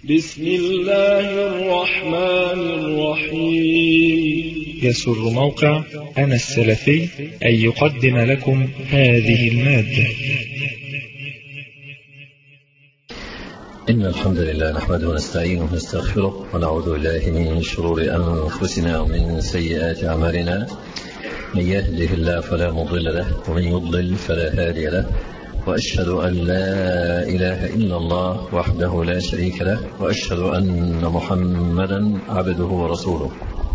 بسم الله الرحمن الرحيم. يسر موقع أنا السلفي أن يقدم لكم هذه المادة. إن الحمد لله نحمده ونستعينه ونستغفره ونعوذ بالله من شرور أنفسنا ومن سيئات أعمالنا. من يهده الله فلا مضل له ومن يضلل فلا هادي له، وأشهد أن لا إله إلا الله وحده لا شريك له، وأشهد أن محمدا عبده ورسوله.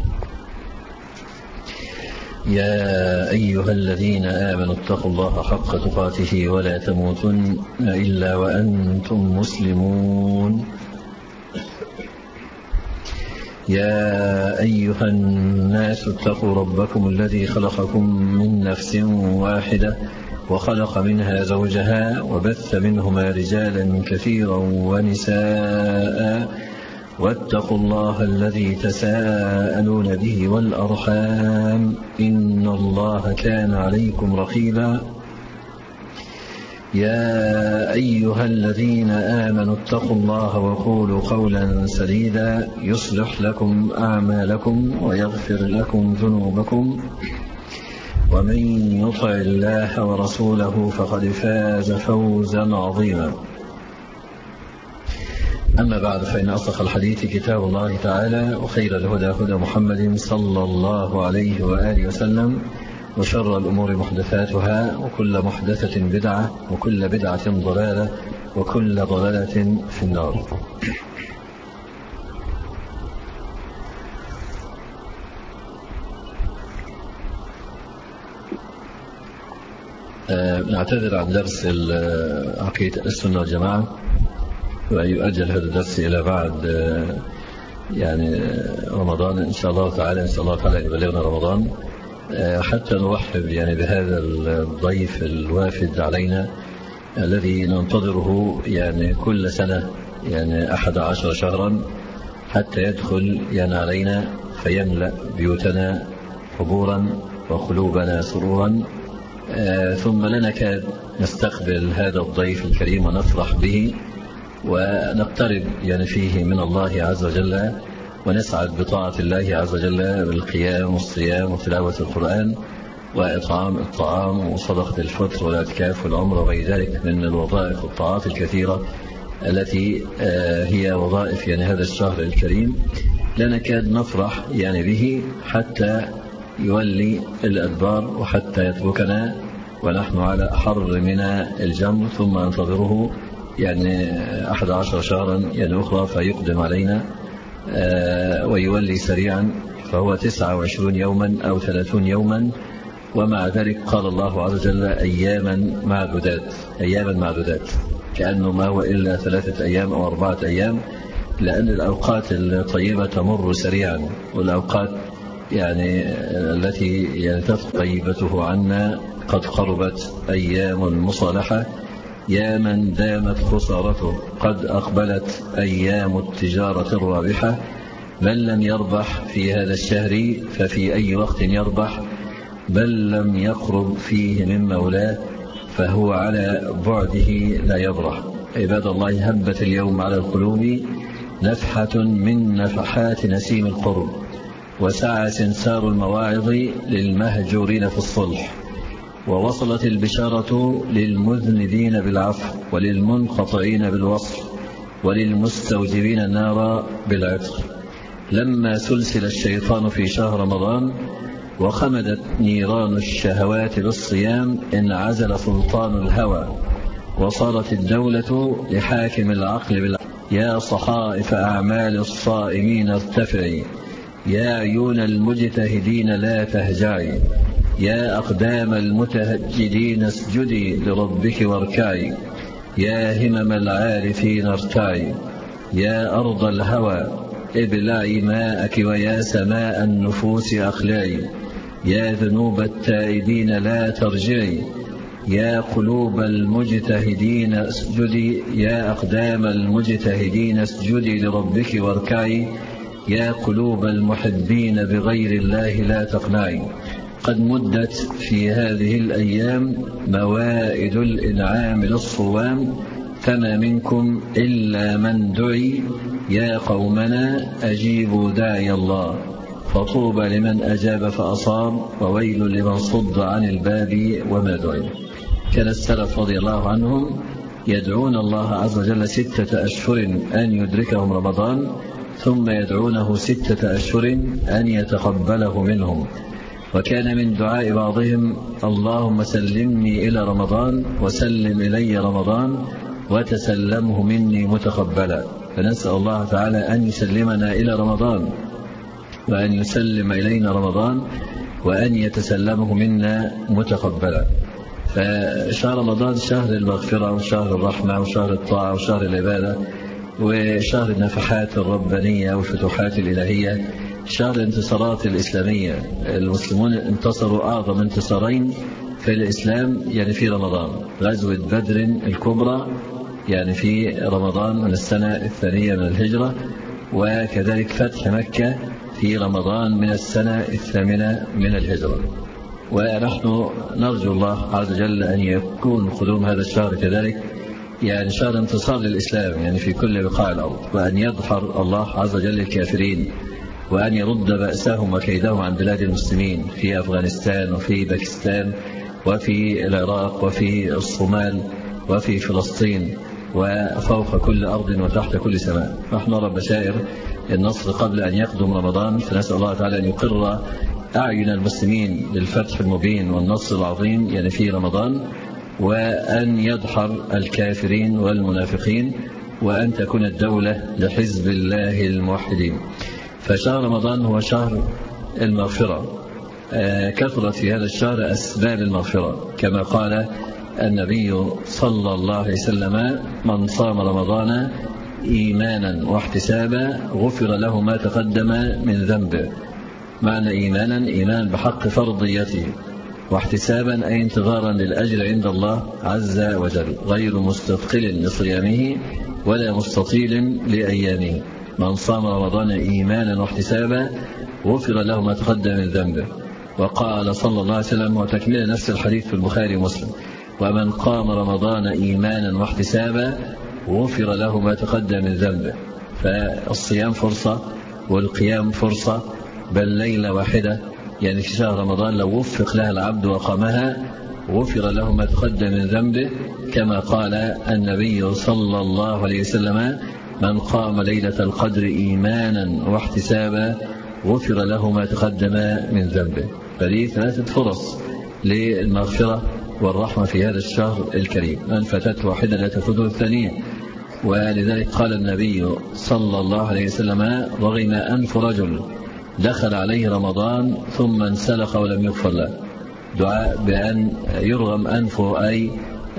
يا أيها الذين آمنوا اتقوا الله حق تقاته ولا تموتن إلا وأنتم مسلمون. يا أيها الناس اتقوا ربكم الذي خلقكم من نفس واحدة وخلق منها زوجها وبث منهما رجالا كثيرا ونساء، واتقوا الله الذي تساءلون به والأرحام إن الله كان عليكم رقيبا. يا أيها الذين آمنوا اتقوا الله وقولوا قولا سديدا يصلح لكم أعمالكم ويغفر لكم ذنوبكم، ومن يطع الله ورسوله فقد فاز فوزا عظيما. أما بعد، فإن أصدق الحديث كتاب الله تعالى، وخير الهدى هدى محمد صلى الله عليه وآله وسلم، وشر الأمور محدثاتها، وكل محدثة بدعة، وكل بدعة ضلالة، وكل ضلالة في النار. نعتذر عن درس عقيدة السنة والجماعة، ويؤجل هذا الدرس إلى بعد رمضان إن شاء الله تعالى. إن شاء الله تعالى يبلغنا رمضان حتى نرحب بهذا الضيف الوافد علينا الذي ننتظره كل سنة 11 شهرا حتى يدخل علينا فيملأ بيوتنا حبورا وقلوبنا سرورا، ثم لا نكاد نستقبل هذا الضيف الكريم ونفرح به ونقترب فيه من الله عز وجل، ونسعد بطاعة الله عز وجل بالقيام والصيام وتلاوة القرآن وإطعام الطعام وصدقة الفطر والاعتكاف والعمرة وغير ذلك من الوظائف والطاعات الكثيرة التي هي وظائف هذا الشهر الكريم. لا نكاد نفرح به حتى يولي الأدبار وحتى يتركنا ونحن على حر من الجمر، ثم ننتظره 11 شهرا أخرى فيقدم علينا ويولي سريعا، فهو 29 يوما أو 30 يوما. ومع ذلك قال الله عز وجل أياما معدودات، كأنه ما هو إلا 3 أيام أو 4 أيام، لأن الأوقات الطيبة تمر سريعا، والأوقات التي تفقد طيبته عنا قد قربت أيام المصالحة. يا من دامت خسارته قد أقبلت أيام التجارة الرابحة. من لم يربح في هذا الشهر ففي أي وقت يربح، بل لم يقرب فيه من مولاه فهو على بعده لا يبرح. عباد الله، هبت اليوم على القلوب نفحة من نفحات نسيم القرب، وسعى سنسار المواعظ للمهجورين في الصلح، ووصلت البشارة للمذنبين بالعفو وللمنقطعين بالوصل وللمستوجبين النار بالعتق. لما سلسل الشيطان في شهر رمضان وخمدت نيران الشهوات بالصيام انعزل سلطان الهوى، وصارت الدولة لحاكم العقل بالعقل. يا صحائف أعمال الصائمين ارتفعي، يا عيون المجتهدين لا تهجعي، يا أقدام المتهجدين اسجدي لربك واركعي، يا همم العارفين ارتعي، يا أرض الهوى ابلعي ماءك، ويا سماء النفوس أقلعي، يا ذنوب التائبين لا ترجعي، يا قلوب المجتهدين اسجدي، يا أقدام المجتهدين اسجدي لربك واركعي، يا قلوب المحبين بغير الله لا تقنعي. قد مدت في هذه الأيام موائد الإنعام للصوام، فما منكم إلا من دعي يا قومنا أجيبوا داعي الله فطوبى لمن أجاب فأصاب وويل لمن صد عن الباب وما دعي. كان السلف رضي الله عنهم يدعون الله عز وجل 6 أشهر أن يدركهم رمضان، ثم يدعونه 6 أشهر أن يتقبله منهم. وكان من دعاء بعضهم اللهم سلمني إلى رمضان وسلم إلي رمضان وتسلمه مني متقبلا. فنسأل الله تعالى أن يسلمنا إلى رمضان وأن يسلم إلينا رمضان وأن يتسلمه منا متقبلا. فشهر رمضان شهر المغفرة وشهر الرحمة وشهر الطاعة وشهر العبادة وشهر النفحات الربانية والفتوحات الإلهية، شهر الانتصارات الإسلامية. المسلمون انتصروا أعظم انتصارين في الإسلام يعني في رمضان، غزوة بدر الكبرى يعني في رمضان من السنة 2 من الهجرة، وكذلك فتح مكة في رمضان من السنة 8 من الهجرة. ونحن نرجو الله عز وجل أن يكون قدوم هذا الشهر كذلك يعني شهر انتصار للإسلام يعني في كل بقاع الأرض، وأن يظهر الله عز وجل الكافرين وأن يرد بأسهم وكيدهم عن بلاد المسلمين في أفغانستان وفي باكستان وفي العراق وفي الصومال وفي فلسطين وفوق كل أرض وتحت كل سماء. نحن نرى بشائر النصر قبل أن يقدم رمضان، فنسأل الله تعالى أن يقر أعين المسلمين للفتح المبين والنصر العظيم يعني في رمضان، وأن يدحر الكافرين والمنافقين، وأن تكون الدولة لحزب الله الموحدين. فشهر رمضان هو شهر المغفرة، كثرت في هذا الشهر أسباب المغفرة كما قال النبي صلى الله عليه وسلم من صام رمضان إيمانا واحتسابا غفر له ما تقدم من ذنبه. معنى إيمانا إيمان بحق فرضيته، واحتسابا أي انتظارا للأجر عند الله عز وجل غير مستثقل لصيامه ولا مستطيل لأيامه. من صام رمضان إيمانا واحتسابا غفر له ما تقدم من ذنبه. وقال صلى الله عليه وسلم وتكمل نفس الحديث في البخاري ومسلم ومن قام رمضان إيمانا واحتسابا غفر له ما تقدم من ذنبه. فالصيام فرصة والقيام فرصة، بل ليلة واحدة يعني في شهر رمضان لو وفق لها العبد وقامها غفر له ما تقدم من ذنبه، كما قال النبي صلى الله عليه وسلم من قام ليلة القدر إيمانا واحتسابا غفر له ما تقدم من ذنبه. فدي 3 فرص للمغفرة والرحمة في هذا الشهر الكريم، من فاتته واحدة لا تفوته الثانية. ولذلك قال النبي صلى الله عليه وسلم رغم أنف رجل دخل عليه رمضان ثم انسلخ ولم يغفر له. دعاء بأن يرغم أنفه أي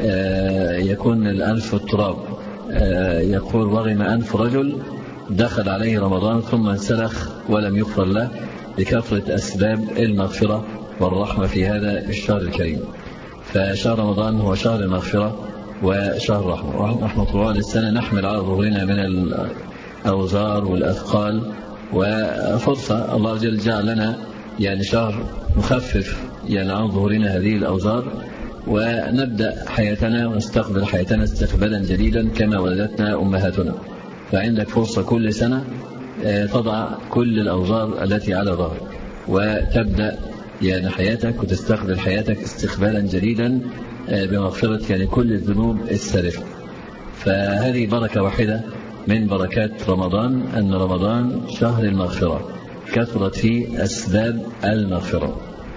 يكون الأنف التراب. يقول رغم أنف رجل دخل عليه رمضان ثم انسلخ ولم يغفر له، لكثرة أسباب المغفرة والرحمة في هذا الشهر الكريم. فشهر رمضان هو شهر المغفرة وشهر الرحمة. نحن طوال السنة نحمل على ظهورنا من الأوزار والأثقال، وفرصة الله جل جعل لنا يعني شهر نخفف يعني عن ظهورنا هذه الأوزار، ونبدأ حياتنا ونستقبل حياتنا استقبالا جديدا كما ولدتنا أمهاتنا. فعندك فرصة كل سنة تضع كل الأوزار التي على ظهرك وتبدأ يعني حياتك وتستقبل حياتك استقبالا جديدا بمغفرة يعني كل الذنوب السالفة. فهذه بركة واحدة من بركات رمضان، أن رمضان شهر المغفرة كثرت فيه أسباب المغفرة.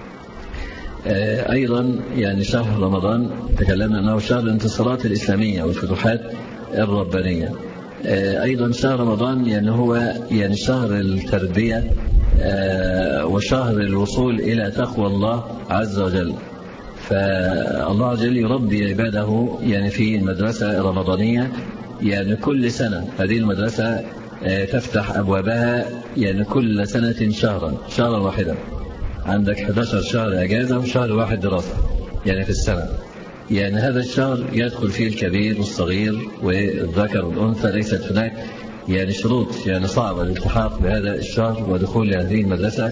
أيضا يعني شهر رمضان تكلمنا أنه شهر الانتصارات الإسلامية والفتوحات الربانية. أيضا شهر رمضان يعني هو يعني شهر التربية وشهر الوصول إلى تقوى الله عز وجل. فالله عز وجل يربي عباده يعني في المدرسة الرمضانية يعني كل سنة. هذه المدرسة تفتح أبوابها يعني كل سنة شهرا واحدا. عندك 11 شهر أجازة وشهر واحد دراسة يعني في السنة. يعني هذا الشهر يدخل فيه الكبير والصغير والذكر والأنثى، ليست هناك يعني شروط يعني صعبة الالتحاق بهذا الشهر ودخول هذه المدرسة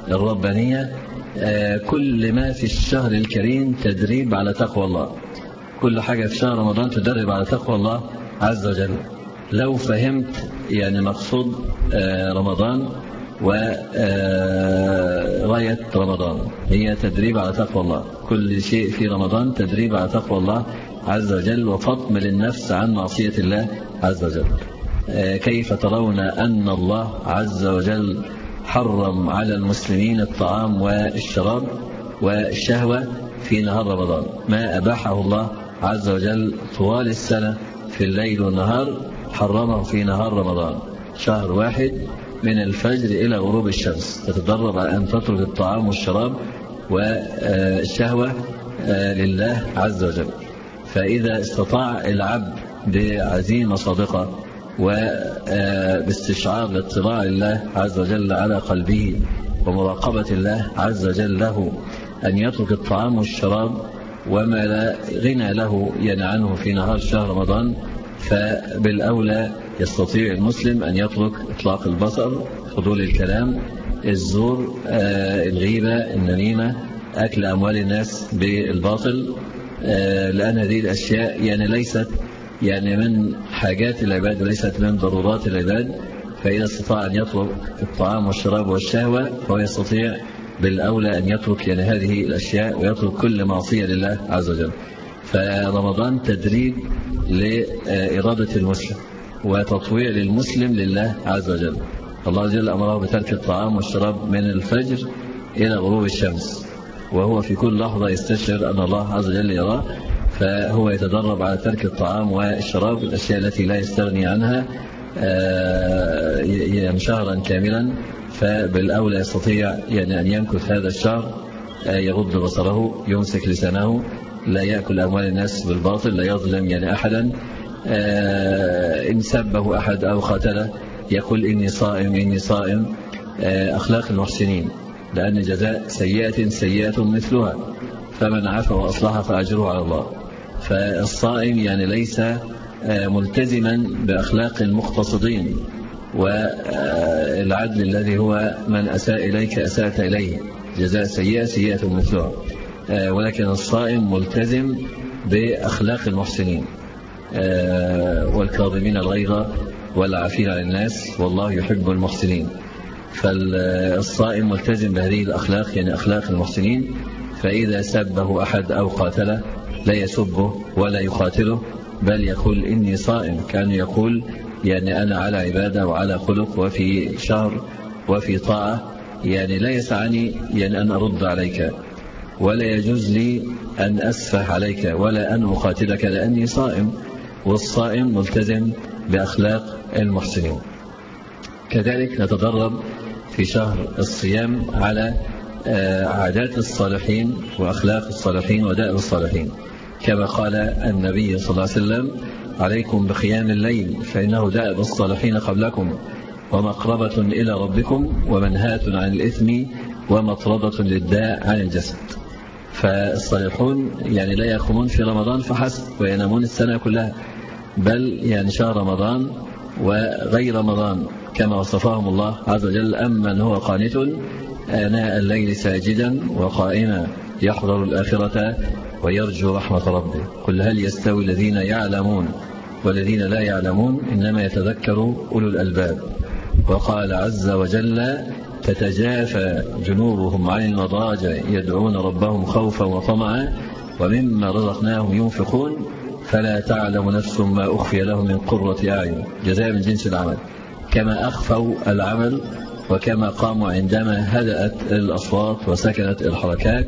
الربانية. كل ما في الشهر الكريم تدريب على تقوى الله، كل حاجة في شهر رمضان تدرب على تقوى الله عز وجل. لو فهمت يعني مقصود رمضان وغاية رمضان هي تدريب على تقوى الله، كل شيء في رمضان تدريب على تقوى الله عز وجل وفطم للنفس عن معصية الله عز وجل. كيف ترون أن الله عز وجل حرم على المسلمين الطعام والشراب والشهوة في نهار رمضان؟ ما أباحه الله عز وجل طوال السنة في الليل والنهار حرمه في نهار رمضان، شهر واحد من الفجر إلى غروب الشمس تتدرب على أن تترك الطعام والشراب والشهوة لله عز وجل. فإذا استطاع العبد بعزيمة صادقة وباستشعار الاطلاع لله عز وجل على قلبه ومراقبة الله عز وجل له أن يترك الطعام والشراب وما لا غنى له عنه في نهار شهر رمضان، فبالأولى يستطيع المسلم أن يترك إطلاق البصر، فضول الكلام، الزور، الغيبة، النميمة، أكل أموال الناس بالباطل، لأن هذه الأشياء ليست من حاجات العباد وليست من ضرورات العباد. فإذا استطاع أن يترك الطعام والشراب والشهوة فهو يستطيع بالأولى أن يترك هذه الأشياء ويترك كل معصية لله عز وجل. فرمضان تدريب لإرادة المسلم وتطويع للمسلم لله عز وجل. الله عز وجل أمره بترك الطعام والشراب من الفجر إلى غروب الشمس، وهو في كل لحظة يستشعر أن الله عز وجل يراه، فهو يتدرب على ترك الطعام والشراب، الأشياء التي لا يستغني عنها شهرا كاملا. فبالأولى يستطيع أن يمكث هذا الشهر يغض بصره، يمسك لسانه، لا يأكل أموال الناس بالباطل، لا يظلم أحدا، إن سبه أحد أو قاتله يقول إني صائم إني صائم. أخلاق المحسنين، لأن جزاء سيئة سيئة مثلها، فمن عفا وأصلح فأجره على الله. فالصائم ليس ملتزما بأخلاق المقتصدين والعدل الذي هو من أساء إليك أساءت إليه، جزاء سيئة سيئة مثلها، ولكن الصائم ملتزم بأخلاق المحسنين، والكاظمين الغيظ والعافين عن الناس والله يحب المحسنين. فالصائم ملتزم بهذه الأخلاق أخلاق المحسنين. فإذا سبه أحد أو قاتله لا يسبه ولا يقاتله، بل يقول إني صائم، كان يقول أنا على عبادة وعلى خلق وفي شهر وفي طاعة، لا يسعني أن أرد عليك، ولا يجوز لي أن أسفح عليك ولا أن أقاتلك لأني صائم. والصائم ملتزم بأخلاق المحسنين. كذلك نتدرب في شهر الصيام على عادات الصالحين وأخلاق الصالحين ودائب الصالحين، كما قال النبي صلى الله عليه وسلم: عليكم بقيام الليل فإنه دائب الصالحين قبلكم ومقربة إلى ربكم ومنهاة عن الإثم ومطردة للداء عن الجسد. فالصالحون لا يقومون في رمضان فحسب وينامون السنة كلها، بل شهر رمضان وغير رمضان كما وصفهم الله عز وجل: أمن هو قانت آناء الليل ساجدا وقائما يحضر الآخرة ويرجو رحمة ربه. قل هل يستوي الذين يعلمون والذين لا يعلمون إنما يتذكر أولو الألباب. وقال عز وجل: تتجافى جنوبهم عن المضاجع يدعون ربهم خوفا وطمعا ومما رزقناهم ينفقون فلا تعلم نفس ما أخفي لهم من قرة أعين، جزاء من جنس العمل. كما أخفوا العمل وكما قاموا عندما هدأت الأصوات وسكنت الحركات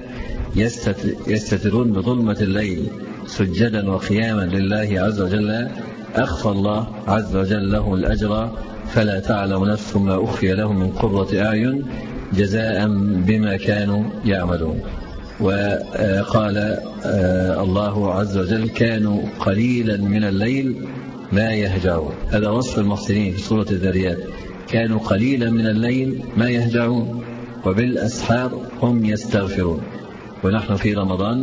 يستترون بظلمة الليل سجدا وقياما لله عز وجل، أخفى الله عز وجل لهم الأجر فلا تعلم نفس ما أخفي لهم من قرة أعين جزاء بما كانوا يعملون. وقال الله عز وجل: كانوا قليلا من الليل ما يهجعون. هذا وصف المحسنين في سورة الذريات: كانوا قليلا من الليل ما يهجعون وبالأسحار هم يستغفرون. ونحن في رمضان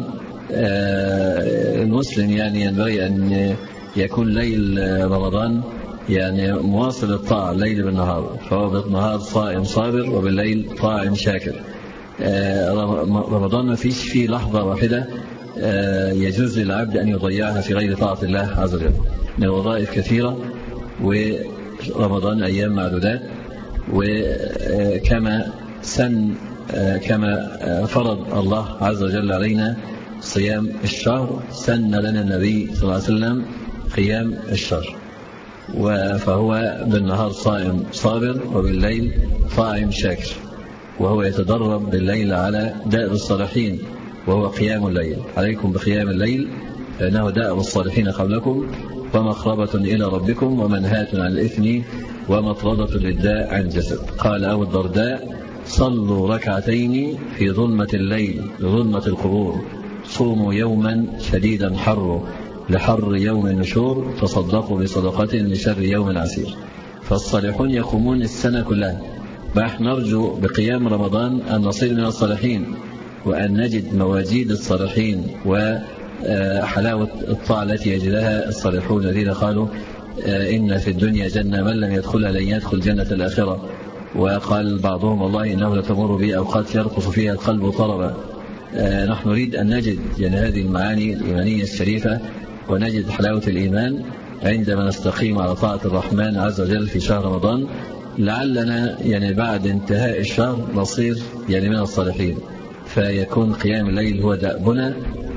المسلم ينبغي أن يكون ليل رمضان مواصل الطاعة الليل بالنهار، فهو بالنهار صائم صابر وبالليل طاعم شاكر. رمضان ما فيش فيه لحظة واحدة يجوز للعبد أن يضيعها في غير طاعة الله عز وجل من الوظائف كثيرة، ورمضان أيام معدودات، وكما كما فرض الله عز وجل علينا صيام الشهر، سن لنا النبي صلى الله عليه وسلم قيام الشهر، فهو بالنهار صائم صابر وبالليل صائم شاكر، وهو يتدرب بالليل على دأب الصالحين وهو قيام الليل. عليكم بقيام الليل فإنه دأب الصالحين قبلكم ومخربة إلى ربكم ومنهاة عن الإثم ومطردة للداء عن جسد. قال أبو الدرداء: صلوا ركعتين في ظلمة الليل لظلمة القبور، صوموا يوما شديدا لحر يوم النشور، تصدقوا بصدقة لشر يوم عسير. فالصالحون يقومون السنة كلها، فنحن نرجو بقيام رمضان أن نصير من الصالحين، وأن نجد مواجيد الصالحين وحلاوة الطاعة التي يجدها الصالحون الذين قالوا إن في الدنيا جنة من لم يدخلها لن يدخل جنة الآخرة. وقال بعضهم: والله إنه لتمر بي أوقات يرقص فيها القلب طربا. نحن نريد أن نجد هذه المعاني الإيمانية الشريفة، ونجد حلاوة الإيمان عندما نستقيم على طاعة الرحمن عز وجل في شهر رمضان، لعلنا بعد انتهاء الشهر نصير من الصالحين، فيكون قيام الليل هو دأبنا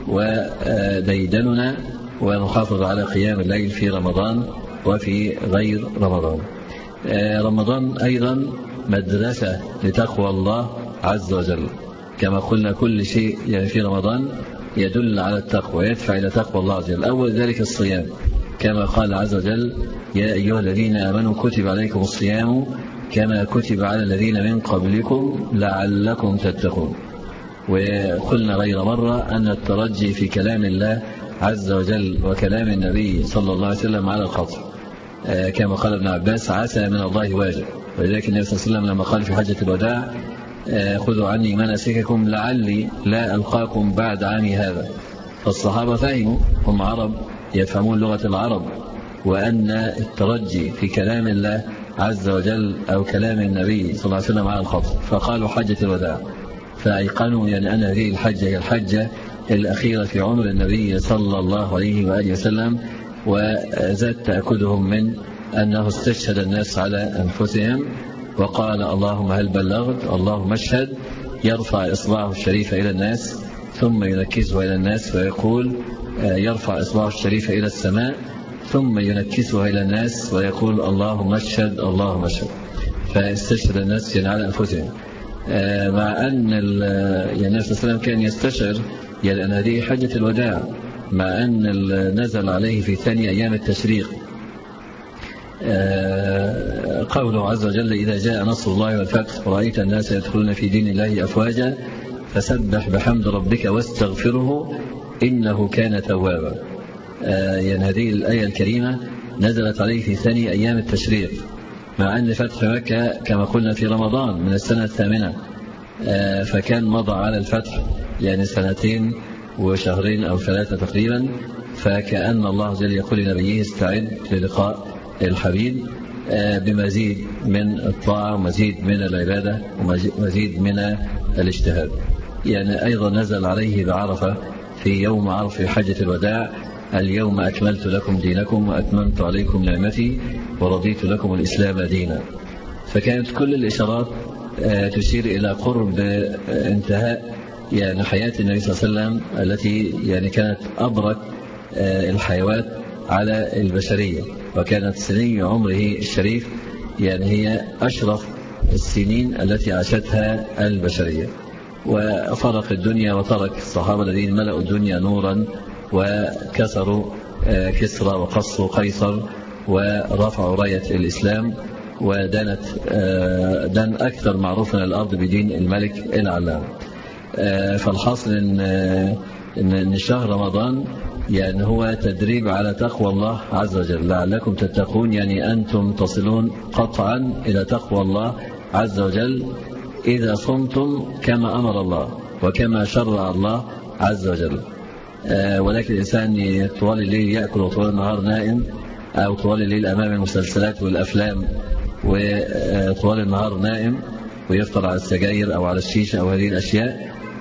وديدننا، ونحافظ على قيام الليل في رمضان وفي غير رمضان. رمضان أيضا مدرسة لتقوى الله عز وجل، كما قلنا كل شيء في رمضان يدل على التقوى، يدفع إلى تقوى الله عز وجل. أول ذلك الصيام، كما قال عز وجل: يا أيها الذين آمنوا كتب عليكم الصيام كما كتب على الذين من قبلكم لعلكم تتقون. وقلنا غير مرة أن الترجي في كلام الله عز وجل وكلام النبي صلى الله عليه وسلم على القطع، كما قال ابن عباس: عسى من الله واجب. ولذلك النبي صلى الله عليه وسلم لما قال في حجة الوداع: خذوا عني مناسككم لعلي لا ألقاكم بعد عامي هذا. فالصحابة فهموا، هم عرب يفهمون لغة العرب، وأن الترجي في كلام الله عز وجل أو كلام النبي صلى الله عليه وسلم على الخطأ، فقالوا حجة الوداع، فأيقنوا أن هذه الحجة هي الحجة الأخيرة في عمر النبي صلى الله عليه وآله وسلم. وزاد تأكدهم من أنه استشهد الناس على أنفسهم وقال: اللهم هل بلغت؟ اللهم اشهد. يرفع إصبعه الشريف إلى الناس ثم ينكسه إلى الناس ويقول، يرفع إصبعه الشريف إلى السماء ثم ينكسه إلى الناس ويقول: اللهم اشهد اللهم اشهد. فاستشهد الناس على أنفسهم، مع أن النبي صلى الله عليه وسلم كان يستشعر أن هذه حجة الوداع، مع أن نزل عليه في ثاني أيام التشريق قوله عز وجل: إذا جاء نصر الله والفتح ورأيت الناس يدخلون في دين الله أفواجا فسبح بحمد ربك واستغفره إنه كان توابا. هذه الآية الكريمة نزلت عليه في ثاني أيام التشريق، مع أن فتح مكة كما قلنا في رمضان من السنة 8، فكان مضى على الفتح 2 وشهرين أو 3 تقريبا. فكأن الله عز وجل يقول لنبيه: استعد للقاء الحبيب بمزيد من الطاعة ومزيد من العبادة ومزيد من الاجتهاد. أيضا نزل عليه بعرفة في يوم عرفة حجة الوداع: اليوم أكملت لكم دينكم وأتممت عليكم نعمتي ورضيت لكم الإسلام دينا. فكانت كل الإشارات تشير إلى قرب انتهاء حياة النبي صلى الله عليه وسلم، التي كانت أبرك الحيوات على البشرية، وكانت سنين عمره الشريف هي أشرف السنين التي عاشتها البشرية. وفرق الدنيا وترك الصحابة الذين ملأوا الدنيا نورا وكسروا كسرى وقصوا قيصر ورفعوا راية الإسلام، ودانت دان أكثر معروف من الأرض بدين الملك العلام. فالحاصل إن شهر رمضان هو تدريب على تقوى الله عز وجل لعلكم تتقون، أنتم تصلون قطعا إلى تقوى الله عز وجل إذا صمتم كما أمر الله وكما شرع الله عز وجل. ولكن الإنسان طوال الليل يأكل وطوال النهار نائم، أو طوال الليل أمام المسلسلات والأفلام وطوال النهار نائم ويفطر على السجاير أو على الشيشة أو هذه الأشياء،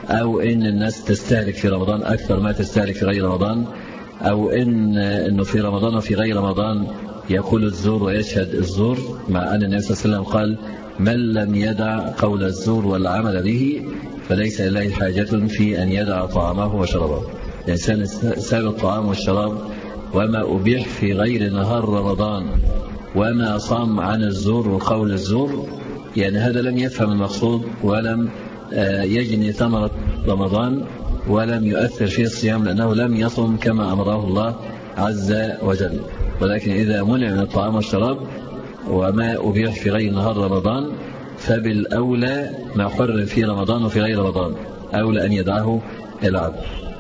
أو إن الناس تستهلك في رمضان أكثر ما تستهلك في غير رمضان، أو إنه في رمضان وفي غير رمضان يقول الزور ويشهد الزور، مع أن النبي صلى الله عليه وسلم قال من لم يدع قول الزور والعمل به فليس لله حاجة في أن يدع طعامه وشرابه. الإنسان ساب الطعام والشراب وما أبيح في غير نهار رمضان وما صام عن الزور وقول الزور، يعني هذا لم يفهم المقصود ولم يجني ثمرة رمضان ولم يؤثر فيه الصيام، لأنه لم يصم كما أمره الله عز وجل. ولكن إذا منع من الطعام والشراب وما أبيح في غير نهار رمضان فبالأولى ما حرم في رمضان وفي غير رمضان أولى أن يدعه العبد.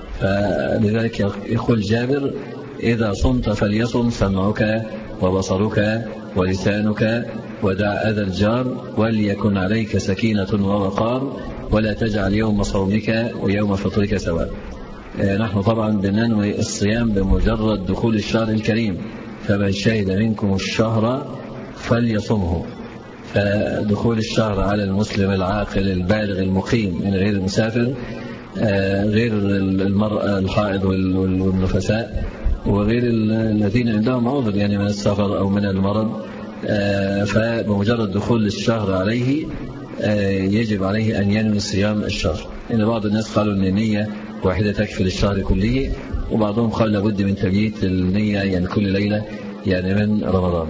فلذلك يقول جابر إذا صمت فليصم سمعك وبصرك ولسانك ودع أذى الجار وليكن عليك سكينة ووقار ولا تجعل يوم صومك ويوم فطرك سواء. نحن طبعا بننوي الصيام بمجرد دخول الشهر الكريم، فمن شهد منكم الشهر فليصمه. فدخول الشهر على المسلم العاقل البالغ المقيم من غير المسافر، غير المرأة الحائض والنفساء، وغير الذين عندهم عذر يعني من السفر أو من المرض، فبمجرد دخول الشهر عليه يجب عليه أن ينوي صيام الشهر. إن بعض الناس قالوا أن النية واحدة تكفي للشهر كله، وبعضهم قال لابد من تبييت النية يعني كل ليلة يعني من رمضان.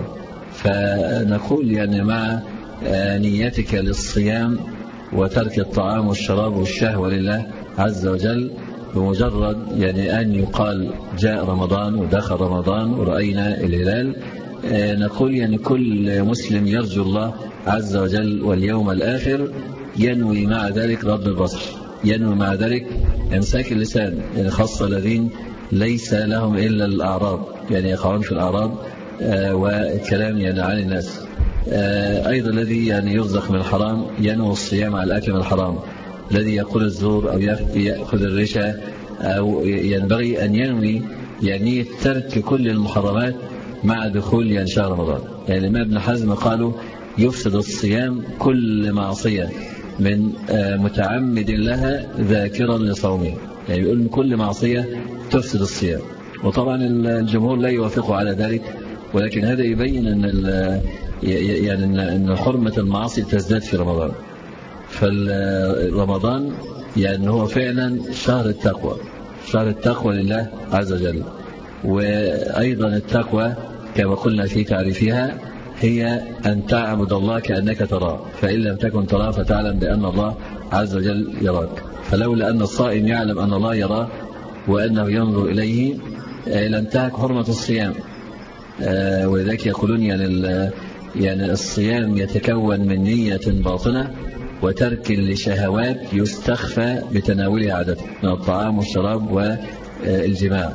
فنقول يعني مع نيتك للصيام وترك الطعام والشراب والشهوة لله عز وجل، بمجرد يعني أن يقال جاء رمضان ودخل رمضان ورأينا الهلال، نقول يعني كل مسلم يرجو الله عز وجل واليوم الآخر ينوي مع ذلك رد البصر، ينوي مع ذلك امساك اللسان، يعني خاصة الذين ليس لهم إلا الأعراض، يعني يقعون في الأعراض والكلام يعني عن الناس. أيضا الذي يعني يرزق من الحرام ينوي الصيام على الأكل من الحرام، الذي يأكل الزور أو يأخذ الرشا، أو ينبغي أن ينوي يعني ترك كل المحرمات مع دخول يعني شهر رمضان. يعني ما ابن حزم قالوا يفسد الصيام كل معصية من متعمد لها ذاكرا لصومه، يعني يقول كل معصية تفسد الصيام. وطبعا الجمهور لا يوافقوا على ذلك، ولكن هذا يبين أن حرمة المعاصي تزداد في رمضان. فالرمضان يعني هو فعلا شهر التقوى، شهر التقوى لله عز وجل. وأيضا التقوى كما قلنا في تعريفها هي أن تعبد الله كأنك تراه، فإن لم تكن تراه فتعلم بأن الله عز وجل يراك. فلولا أن الصائم يعلم أن الله يراه وأنه ينظر إليه لانتهك حرمة الصيام. ولذلك يقولون يعني الصيام يتكون من نية باطنة وترك لشهوات يستخفى بتناولها عادة من الطعام والشراب والجماع.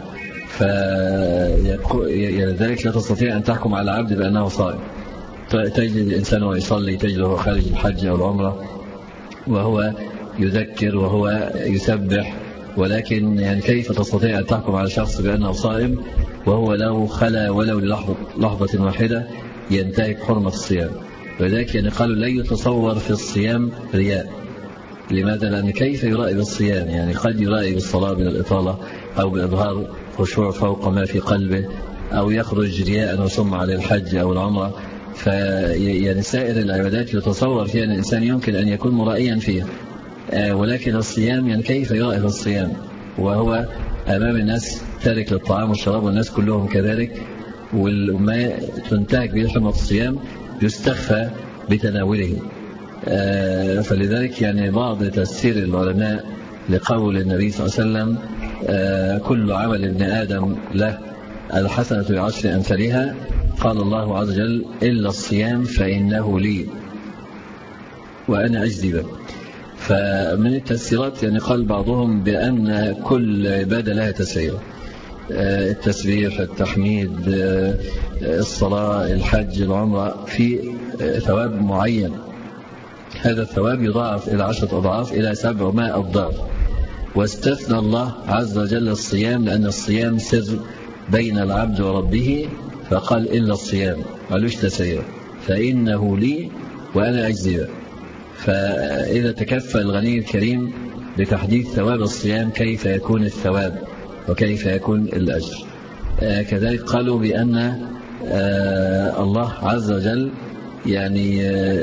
فلذلك لا تستطيع أن تحكم على العبد بأنه صائم. تجد الإنسان وهو يصلي، تجد وهو خارج الحج أو العمرة وهو يذكر وهو يسبح، ولكن يعني كيف تستطيع أن تحكم على شخص بأنه صائم وهو لو خلا ولو لحظة واحدة ينتهك حرمة الصيام؟ ولذلك يعني قالوا لا يتصور في الصيام رياء. لماذا؟ لأن كيف يرائي بالصيام؟ يعني قد يرائي بالصلاة من الإطالة أو بإظهار خشوع فوق ما في قلبه، أو يخرج رياء وسمعة على الحج أو العمرة. يعني سائر العبادات يتصور فيها أن الإنسان يمكن أن يكون مرائيا فيها، ولكن الصيام يعني كيف يرائي في الصيام وهو أمام الناس تارك للطعام والشراب والناس كلهم كذلك، وما تنتهك به حرمة الصيام يستخفى بتناوله. فلذلك يعني بعض تفسير العلماء لقول النبي صلى الله عليه وسلم كل عمل ابن آدم له الحسنة بعشر أمثالها، قال الله عز وجل إلا الصيام فإنه لي وأنا أجزي به. فمن التفسيرات يعني قال بعضهم بأن كل عبادة لها تسعير، التسبيح، التحميد، الصلاة، الحج، العمرة، في ثواب معين. هذا الثواب يضاعف إلى 10 أضعاف إلى 700 أضعاف. واستثنى الله عز وجل الصيام لأن الصيام سر بين العبد وربه، فقال إلا الصيام، قالوش تسعير، فإنه لي وأنا أجزي به. فإذا تكفى الغني الكريم بتحديد ثواب الصيام، كيف يكون الثواب وكيف يكون الأجر. كذلك قالوا بأن الله عز وجل يعني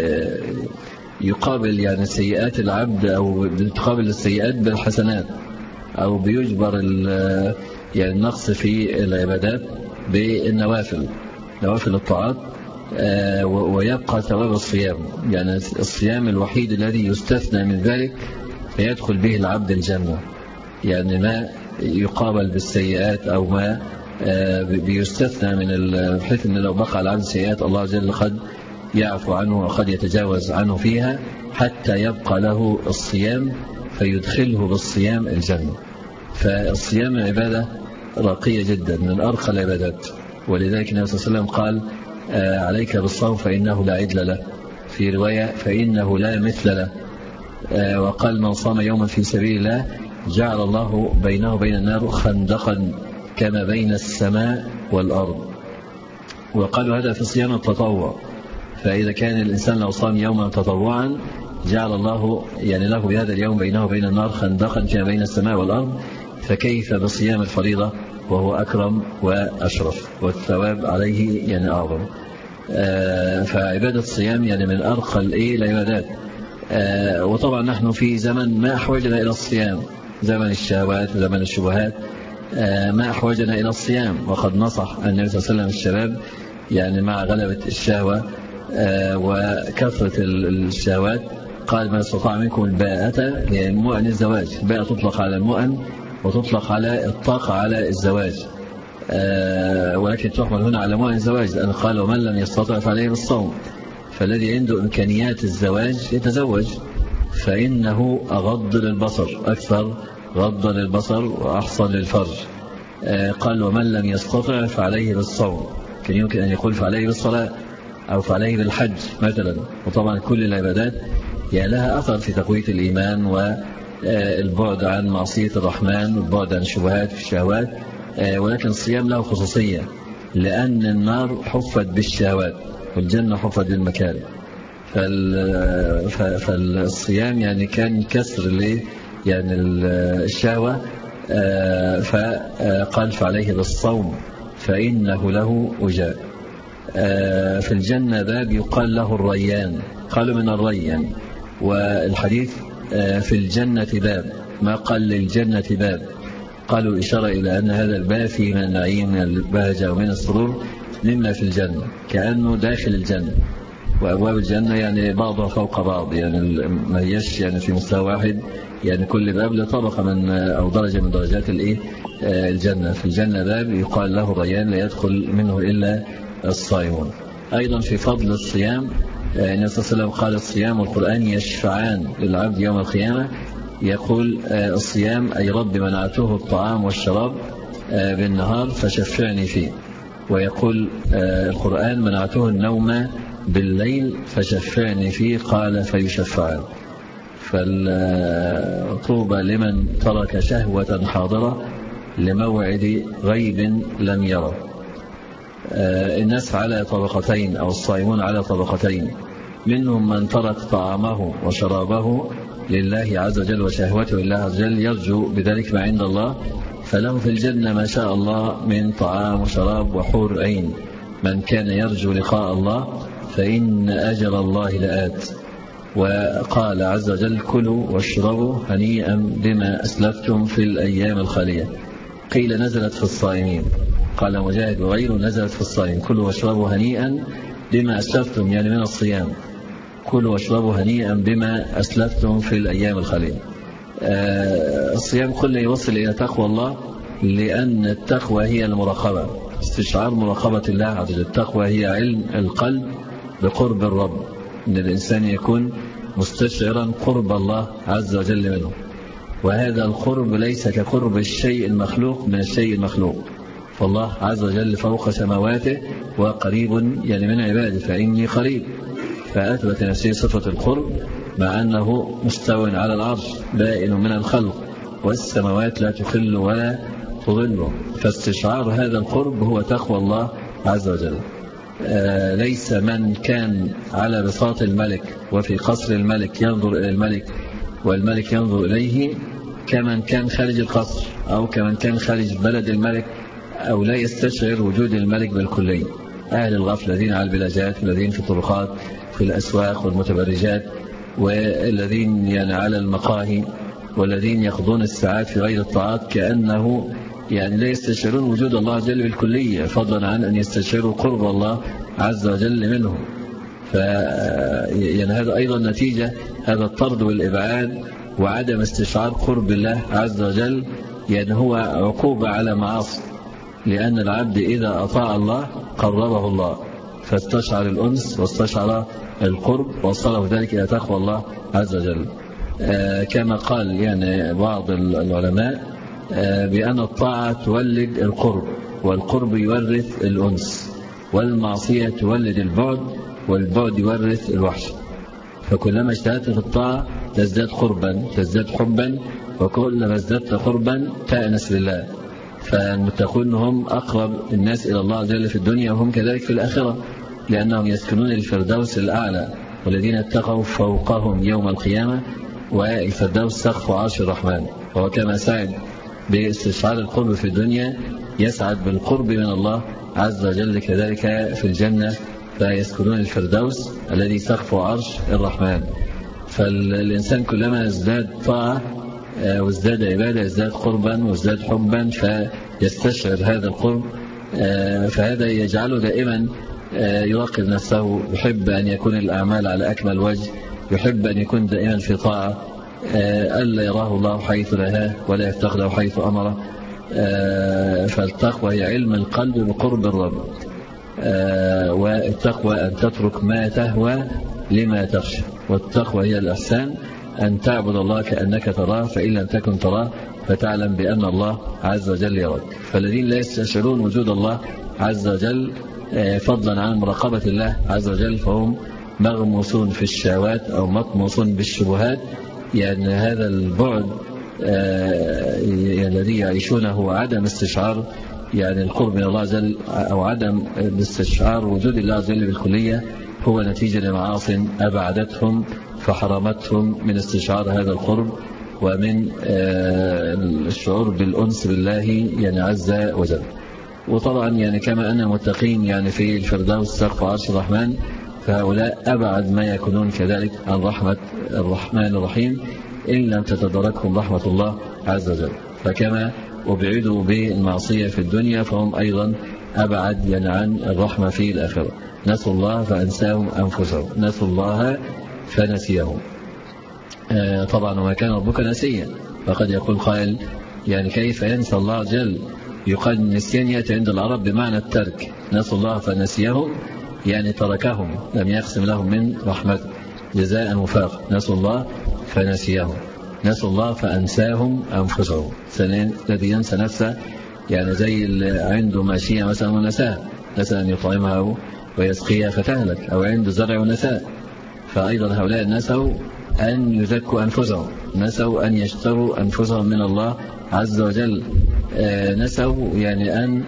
يقابل يعني سيئات العبد، أو تقابل السيئات بالحسنات، أو بيجبر يعني النقص في العبادات بالنوافل، نوافل الطاعات، ويبقى ثواب الصيام. يعني الصيام الوحيد الذي يستثنى من ذلك فيدخل به العبد الجنة، يعني ما يقابل بالسيئات أو ما بيستثنى من بحيث أن لو بقى العبد سيئات الله عز وجل قد يعفو عنه وقد يتجاوز عنه فيها، حتى يبقى له الصيام فيدخله بالصيام الجنة. فالصيام عبادة راقية جدا، من أرقى العبادات. ولذلك النبي صلى الله عليه وسلم قال عليك بالصوم فإنه لا عدل له، في رواية فإنه لا مثل له. وقال من صام يوما في سبيل الله جعل الله بينه وبين النار خندقا كما بين السماء والأرض. وقالوا هذا في صيام التطوع، فإذا كان الإنسان لو صام يوما تطوعا جعل الله يعني له بهذا اليوم بينه وبين النار خندقا كما بين السماء والأرض، فكيف بصيام الفريضة وهو أكرم وأشرف والثواب عليه يعني أعظم. فعبادة الصيام يعني من أرقى العبادات. وطبعا نحن في زمن ما أحوجنا إلى الصيام، زمن الشهوات وزمن الشبهات، ما أحوجنا إلى الصيام. وقد نصح النبي صلى الله عليه وسلم الشباب يعني مع غلبة الشهوة وكثرة الشهوات، قال ما استطاع منكم الباءة، يعني مؤن الزواج. الباءة تطلق على المؤن وتطلق على الطاقة على الزواج، ولكن تحمل هنا على مؤن الزواج، لأن قال ومن لم يستطع فعليه بالصوم. فالذي عنده إمكانيات الزواج يتزوج، فإنه أغض للبصر، أكثر غضا للبصر وأحصن للفرج. قال ومن لم يستطع فعليه بالصوم، كان يمكن أن يقول فعليه بالصلاة أو فعليه بالحج مثلا. وطبعا كل العبادات يعني لها أثر في تقوية الإيمان والبعد عن معصية الرحمن والبعد عن الشبهات في الشهوات. ولكن الصيام له خصوصية، لأن النار حفت بالشهوات والجنة حفت بالمكاره. فالصيام يعني كان كسر يعني الشهوة. فقال فعليه بالصوم فإنه له وجاء. في الجنة باب يقال له الريان، قالوا من الريان. والحديث في الجنة باب، ما قال للجنة باب، قالوا إشارة إلى أن هذا الباب فيه من النعيم من البهجة ومن السرور مما في الجنة، كأنه داخل الجنة. وأبواب الجنة يعني بعضها فوق بعض، يعني ما هيش يعني في مستوى واحد، يعني كل باب له طبقة من أو درجة من درجات الجنة. في الجنة باب يقال له الريان لا يدخل منه إلا الصائمون. أيضا في فضل الصيام النبي صلى الله عليه وسلم قال الصيام والقرآن يشفعان للعبد يوم القيامة. يقول الصيام أي رب منعته الطعام والشراب بالنهار فشفعني فيه. ويقول القرآن منعته النوم بالليل فشفعني فيه، قال فيشفعان. فالطوبى لمن ترك شهوة حاضرة لموعد غيب لم يره. الناس على طبقتين، أو الصائمون على طبقتين، منهم من ترك طعامه وشرابه لله عز وجل وشهوته لله عز وجل يرجو بذلك ما عند الله، فله في الجنة ما شاء الله من طعام وشراب وحور عين. من كان يرجو لقاء الله فإن أجر الله لآت. وقال عز وجل كلوا واشربوا هنيئا بما أسلفتم في الأيام الخالية. قيل نزلت في الصائمين، قال مجاهد وغيره نزلت في الصائمين. كلوا واشربوا هنيئا بما أسلفتم يعني من الصيام، كلوا واشربوا هنيئا بما أسلفتم في الأيام الخالية. الصيام كله يوصل إلى تقوى الله، لأن التقوى هي المراقبة، استشعار مراقبة الله عز وجل. التقوى هي علم القلب بقرب الرب، أن الإنسان يكون مستشعرا قرب الله عز وجل منه. وهذا القرب ليس كقرب الشيء المخلوق من الشيء المخلوق، فالله عز وجل فوق سماواته وقريب يعني من عباده، فإني قريب. فأثبت نفسه صفة القرب مع أنه مستوى على العرش بائن من الخلق، والسماوات لا تخل ولا تضل. فاستشعار هذا القرب هو تقوى الله عز وجل. ليس من كان على بساط الملك وفي قصر الملك ينظر إلى الملك والملك ينظر إليه كمن كان خارج القصر أو كمن كان خارج بلد الملك، أو لا يستشعر وجود الملك بالكلية. أهل الغفلة الذين على البلاجات، والذين في الطرقات في الأسواق والمتبرجات، والذين يعني على المقاهي، والذين يقضون الساعات في غير الطاعات، كأنه يعني لا يستشعرون وجود الله جل بالكلية، فضلا عن أن يستشعروا قرب الله عز وجل منهم. يعني هذا أيضا نتيجة هذا الطرد والإبعاد وعدم استشعار قرب الله عز وجل، يعني هو عقوبة على معاصي، لأن العبد إذا أطاع الله قربه الله، فاستشعر الأنس واستشعر القرب، وصله ذلك إلى تقوى الله عز وجل. كما قال يعني بعض العلماء بأن الطاعة تولد القرب، والقرب يورث الأنس، والمعصية تولد البعد، والبعد يورث الوحشة. فكلما اجتهدت في الطاعة تزداد قربا، تزداد حبا، وكلما ازددت قربا تأنس بالله. فالمتقون هم أقرب الناس إلى الله عز وجل في الدنيا، وهم كذلك في الآخرة، لأنهم يسكنون الفردوس الأعلى، والذين اتقوا فوقهم يوم القيامة، والفردوس سقف عرش الرحمن. وهو كما سعد باستشعار القرب في الدنيا يسعد بالقرب من الله عز وجل كذلك في الجنة، فيسكنون الفردوس الذي سقف عرش الرحمن. فالإنسان كلما ازداد طاعة وازداد عبادة ازداد قربا وازداد حبا، فيستشعر هذا القرب، فهذا يجعله دائما يراقب نفسه، يحب أن يكون الأعمال على أكمل وجه، يحب أن يكون دائما في طاعة، ألا يراه الله حيث نهاه ولا يفتقده حيث أمره. فالتقوى هي علم القلب بقرب الرب، والتقوى أن تترك ما تهوى لما تخشى، والتقوى هي الإحسان، أن تعبد الله كأنك تراه، فإن لم تكن تراه فتعلم بأن الله عز وجل يراك. فالذين لا يستشعرون وجود الله عز وجل فضلا عن مراقبة الله عز وجل، فهم مغموسون في الشهوات أو مطموسون بالشبهات. يعني هذا البعد الذي يعيشونه عدم استشعار يعني القرب من الله عز وجل، أو عدم استشعار وجود الله عز وجل بالكلية، هو نتيجة لمعاصٍ أبعدتهم فحرمتهم من استشعار هذا القرب ومن الشعور بالأنس بالله يعني عز وجل. وطبعا يعني كما أن المتقين يعني في الفردوس سقف عرش الرحمن، فهؤلاء أبعد ما يكونون كذلك عن رحمة الرحمن الرحيم إن لم تتدركهم رحمة الله عز وجل. فكما أبعدوا بالمعصية في الدنيا فهم أيضا أبعد يعني عن الرحمة في الآخرة. نسوا الله فأنساهم أنفسهم، نسوا الله فنسيهم. طبعا وما كان ربك نسيا، فقد يقول قائل يعني كيف ينسى الله عز وجل؟ يقال النسيان يأتي عند العرب بمعنى الترك، نسوا الله فنسيهم يعني تركهم، لم يقسم لهم من رحمته جزاء وفاق. نسوا الله فنسيهم، نسوا الله فأنساهم أنفسهم. الذي ينسى نفسه يعني زي اللي عنده ماشية مثلا ونساها، نسى أن يطعمها ويسقيها فتهلك، أو عنده زرع ونساء. فأيضا هؤلاء نسوا أن يزكوا أنفسهم، نسوا أن يشتروا أنفسهم من الله عز وجل، نسوا يعني أن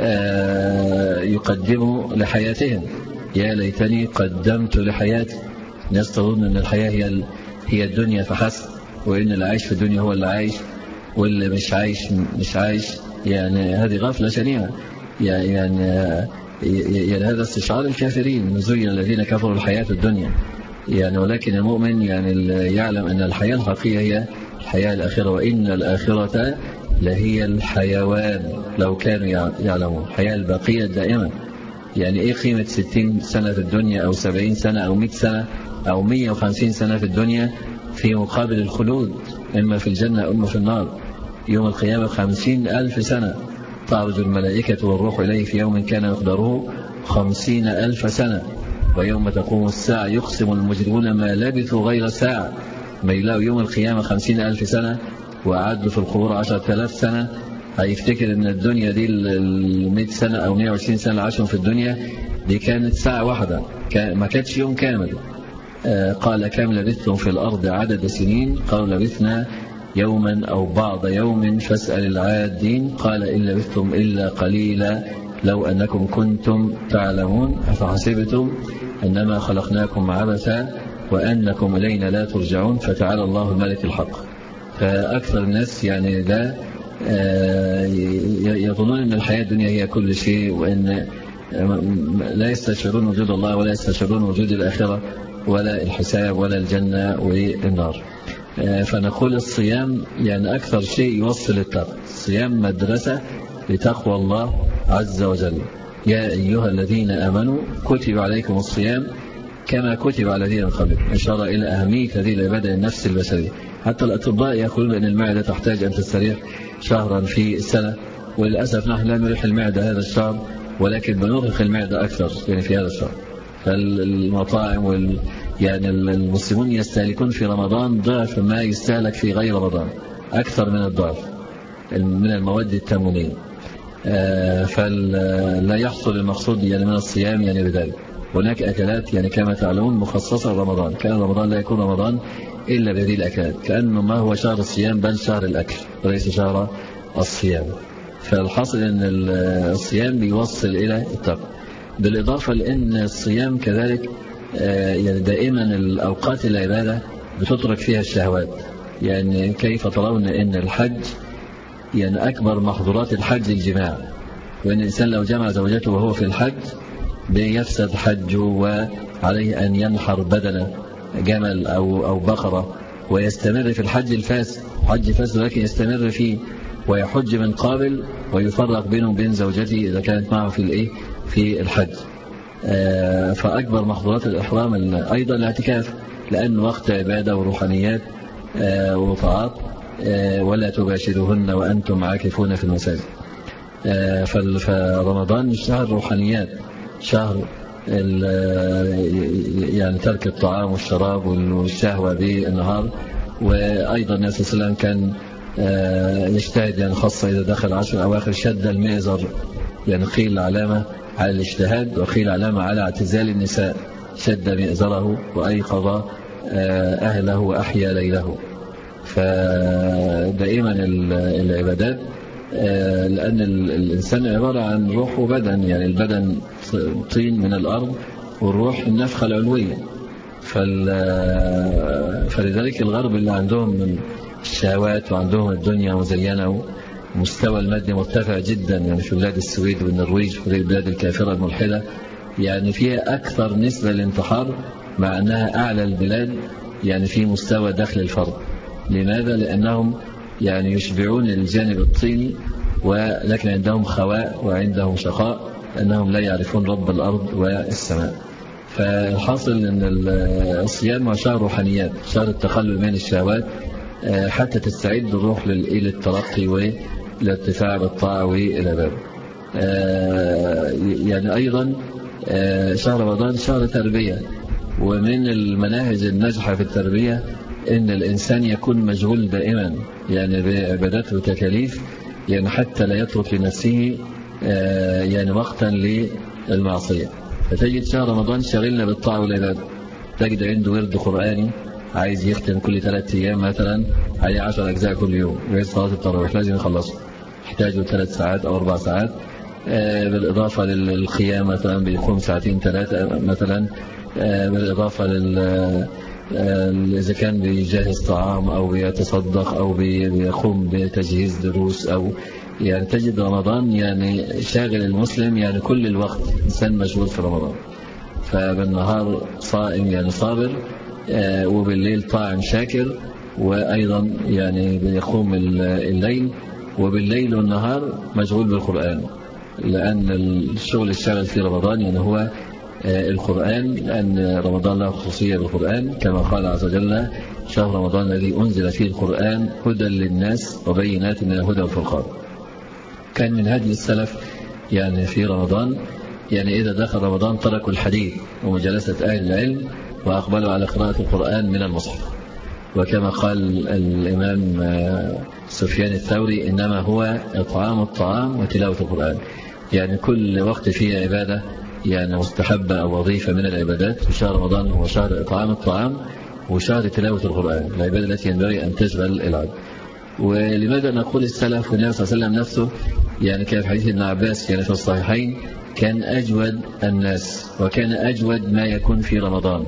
يقدموا لحياتهم. يا ليتني قدمت لحياتي. الناس تظن أن الحياة هي الدنيا فحسب، وإن اللي عايش في الدنيا هو اللي عايش، واللي مش عايش. يعني هذه غفلة شنيعة. يعني هذا استشعار الكافرين، زين الذين كفروا الحياة الدنيا. يعني ولكن المؤمن يعني يعلم أن الحياة الحقيقية هي الحياة الآخرة، وإن الآخرة لهي الحيوان لو كانوا يعلمون. الحياة الباقية دائما. يعني إيه قيمة 60 سنة في الدنيا أو 70 سنة أو 100 سنة أو 150 سنة في الدنيا في مقابل الخلود إما في الجنة أما في النار؟ يوم القيامة 50,000 سنة، تعرج الملائكة والروح إليه في يوم كان مقداره 50,000 سنة. ويوم تقوم الساعة يقسم المجرمون ما لبثوا غير ساعة. ما يلاقوا يوم القيامة 50,000 سنة وأعدوا في القبور 10,000 سنة، هيفتكر ان الدنيا دي 100 سنة او 120 سنة عاشوا في الدنيا دي كانت ساعة واحدة، ما كانتش يوم كامل. قال كم لبثتم في الأرض عدد سنين؟ قالوا لبثنا يوما أو بعض يوم فاسأل العادين. قال إن لبثتم إلا قليلا لو أنكم كنتم تعلمون. أفحسبتم أنما خلقناكم عبثا وأنكم إلينا لا ترجعون فتعالى الله الملك الحق. فأكثر الناس يعني لا يظنون أن الحياة الدنيا هي كل شيء، وأن لا يستشعرون وجود الله ولا يستشعرون وجود الآخرة ولا الحساب ولا الجنة والنار. فنقول الصيام يعني أكثر شيء يوصل التقوى. الصيام مدرسة لتقوى الله عز وجل. يا أيها الذين آمنوا كتب عليكم الصيام كما كتب على الذين من قبلكم. إشارة إلى أهمية هذه العبادة النفس البشرية. حتى الأطباء يقولون أن المعدة تحتاج أن تستريح شهرا في السنة، وللأسف نحن لا نريح المعدة هذا الشهر، ولكن بنرهق المعدة أكثر يعني في هذا الشهر. فالمطاعم يعني المسلمون يستهلكون في رمضان ضعف ما يستهلك في غير رمضان، أكثر من الضعف من المواد التموينية. فلا يحصل المقصود يعني من الصيام يعني بذلك. هناك أكلات يعني كما تعلمون مخصصة لرمضان، كان رمضان لا يكون رمضان إلا بهذه الأكلات، كأنه ما هو شهر الصيام بل شهر الأكل وليس شهر الصيام. فالحاصل أن الصيام بيوصل إلى التقوى، بالإضافة لأن الصيام كذلك يعني دائما الأوقات العبادة بتترك فيها الشهوات. يعني كيف ترون أن الحج يعني أكبر محظورات الحج الجماع، وأن الإنسان لو جمع زوجته وهو في الحج بيفسد حجه، وعليه أن ينحر بدنه جمل أو بقرة ويستمر في الحج الفاسد، حج فاسد لكن يستمر فيه، ويحج من قابل ويفرق بينه وبين زوجته إذا كانت معه في الحج. فأكبر محظورات الإحرام أيضا الاعتكاف، لأن وقت عبادة وروحانيات وطاعات. ولا تباشرهن وأنتم عاكفون في المساجد. فرمضان شهر روحانيات، شهر يعني ترك الطعام والشراب والشهوة بالنهار. وأيضا النبي صلى الله عليه وسلم كان يجتهد يعني خاصة إذا دخل 10 أواخر شد المئزر، يعني قيل علامة على الاجتهاد وقيل علامة على اعتزال النساء، شد مئزره وأيقظ أهله وأحيا ليله. فدائما العبادات لأن الإنسان عبارة عن روح وبدن، يعني البدن طين من الأرض والروح النفخة العلوية. فلذلك الغرب اللي عندهم من الشهوات وعندهم الدنيا مزينة ومستوى المادي مرتفع جدا، يعني في بلاد السويد والنرويج في البلاد الكافرة الملحدة يعني فيها أكثر نسبة للانتحار، مع أنها أعلى البلاد يعني في مستوى دخل الفرد. لماذا؟ لأنهم يعني يشبعون الجانب الطيني، ولكن عندهم خواء وعندهم شقاء، أنهم لا يعرفون رب الأرض والسماء. فالحاصل أن الصيام هو شهر روحانيات، شهر التخلل من الشهوات حتى تستعد الروح إلى الترقي والارتفاع بالطاعة والعبادة. يعني أيضا شهر رمضان شهر تربية، ومن المناهج الناجحة في التربية إن الإنسان يكون مشغول دائما يعني بعبادات وتكاليف، يعني حتى لا يترك لنفسه يعني وقتا للمعصية. فتجد شهر رمضان شغلنا بالطاعة والعبادة، تجد عنده ورد قرآني عايز يختم كل 3 أيام مثلا، عليه 10 أجزاء كل يوم، ويجد صلاة التراويح لازم يخلصه، يحتاجه 3 ساعات أو 4 ساعات. بالإضافة للقيام مثلا بيقوم 2-3 مثلا، بالإضافة إذا كان بيجهز طعام أو بيتصدق أو بيقوم بتجهيز دروس، أو يعني تجد رمضان يعني شاغل المسلم يعني كل الوقت، إنسان مشغول في رمضان. فبالنهار صائم يعني صابر، وبالليل طاعم شاكر، وأيضا يعني بيقوم الليل، وبالليل والنهار مشغول بالقرآن، لأن الشغل الشاغل في رمضان يعني هو القرآن، لأن رمضان له خصوصية بالقرآن كما قال عز وجل: شهر رمضان الذي أنزل فيه القرآن هدى للناس وبينات من الهدى والفرقان. كان من هدي السلف يعني في رمضان يعني إذا دخل رمضان تركوا الحديث ومجالسة أهل العلم وأقبلوا على قراءة القرآن من المصحف. وكما قال الإمام سفيان الثوري: إنما هو إطعام الطعام وتلاوة القرآن. يعني كل وقت فيه عبادة يعني مستحبة أو وظيفة من العبادات. في شهر رمضان هو شهر إطعام الطعام وشهر تلاوة القرآن، العبادة التي ينبغي أن تشغل العبد. ولماذا نقول السلف والنبي صلى الله عليه وسلم نفسه يعني كان في حديث ابن عباس يعني في الصحيحين: كان أجود الناس وكان أجود ما يكون في رمضان.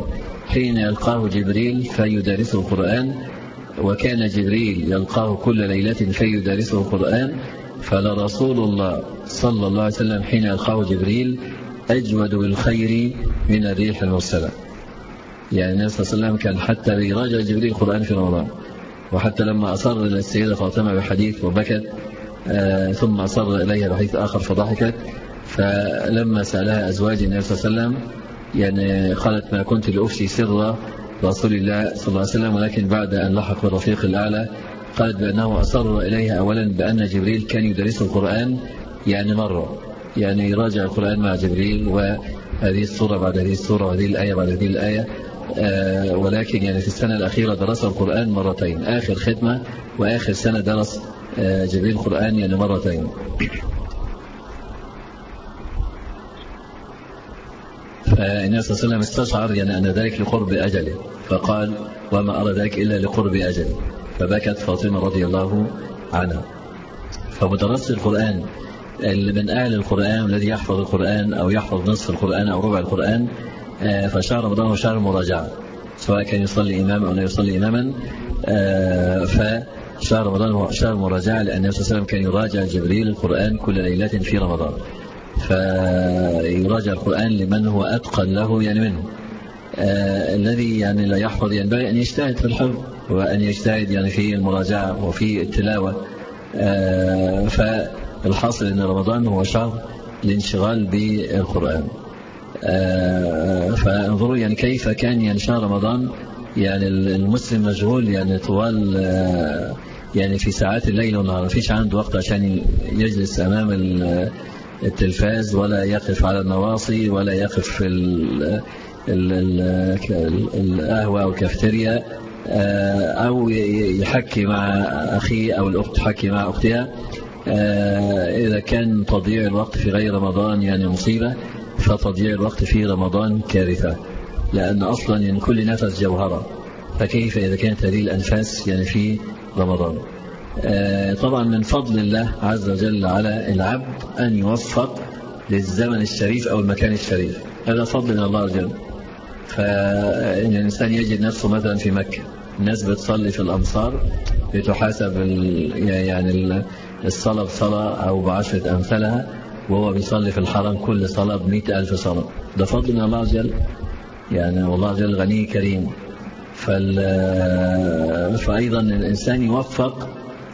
حين يلقاه جبريل فيدارسه القرآن، وكان جبريل يلقاه كل ليلة فيدارسه القرآن، فلرسول الله صلى الله عليه وسلم حين يلقاه جبريل أجود بالخير من الريح المرسلة. يعني النبي صلى الله عليه وسلم كان حتى بيراجع جبريل القرآن في رمضان، وحتى لما أصر السيدة فاطمة بحديث وبكت، ثم أصر إليها بحديث آخر فضحكت، فلما سألها أزواج النبي صلى الله عليه وسلم يعني قالت ما كنت لأفشي سر رسول الله صلى الله عليه وسلم، ولكن بعد أن لحق بالرفيق الأعلى قالت بأنه أصر إليها أولا بأن جبريل كان يدرسه القرآن يعني مرة، يعني يراجع القرآن مع جبريل، وهذه السورة بعد هذه السورة وهذه الآية بعد هذه الآية، ولكن يعني في السنة الأخيرة درس القرآن مرتين، آخر ختمة وآخر سنة درس جبريل القرآن يعني مرتين. فالنبي صلى الله عليه وسلم استشعر يعني أن ذلك لقرب أجله، فقال وما أرى ذلك إلا لقرب أجله، فبكت فاطمة رضي الله عنها. فمدرس القرآن اللي من أهل القرآن الذي يحفظ القرآن أو يحفظ نصف القرآن أو ربع القرآن، فشهر رمضان هو شهر مراجعة، سواء كان يصلي إماما أو لا يصلي إماما، فشهر رمضان هو شهر مراجعة، لأن النبي صلى الله عليه وسلم كان يراجع جبريل القرآن كل ليلة في رمضان، فيراجع القرآن لمن هو أتقن له يعني منه. الذي يعني لا يحفظ ينبغي أن يجتهد في الحفظ، وأن يجتهد يعني في المراجعة وفي التلاوة. فالحاصل أن رمضان هو شهر الانشغال بالقرآن. فانظروا يعني كيف كان يعني شهر رمضان يعني المسلم مشغول يعني طوال يعني في ساعات الليل والنهار، ما فيش عنده وقت عشان يجلس أمام التلفاز، ولا يقف على النواصي، ولا يقف في القهوة أو الكافتيريا، أو يحكي مع أخيه أو الأخت تحكي مع أختها. إذا كان تضييع الوقت في غير رمضان يعني مصيبة، فتضييع الوقت في رمضان كارثة، لأن أصلا يعني كل نفس جوهرة، فكيف إذا كانت هذه الأنفاس يعني في رمضان؟ طبعا من فضل الله عز وجل على العبد أن يوفق للزمن الشريف أو المكان الشريف، هذا فضل من الله عز وجل. فإن الإنسان يجد نفسه مثلا في مكة، الناس بتصلي في الأمصار بتحاسب يعني الصلاة بصلاة أو ب10 أمثالها، وهو بيصلي في الحرم كل صلاة ب100,000 صلاة، ده فضل من الله عز وجل، يعني والله عز وجل غني كريم. فأيضا الإنسان يوفق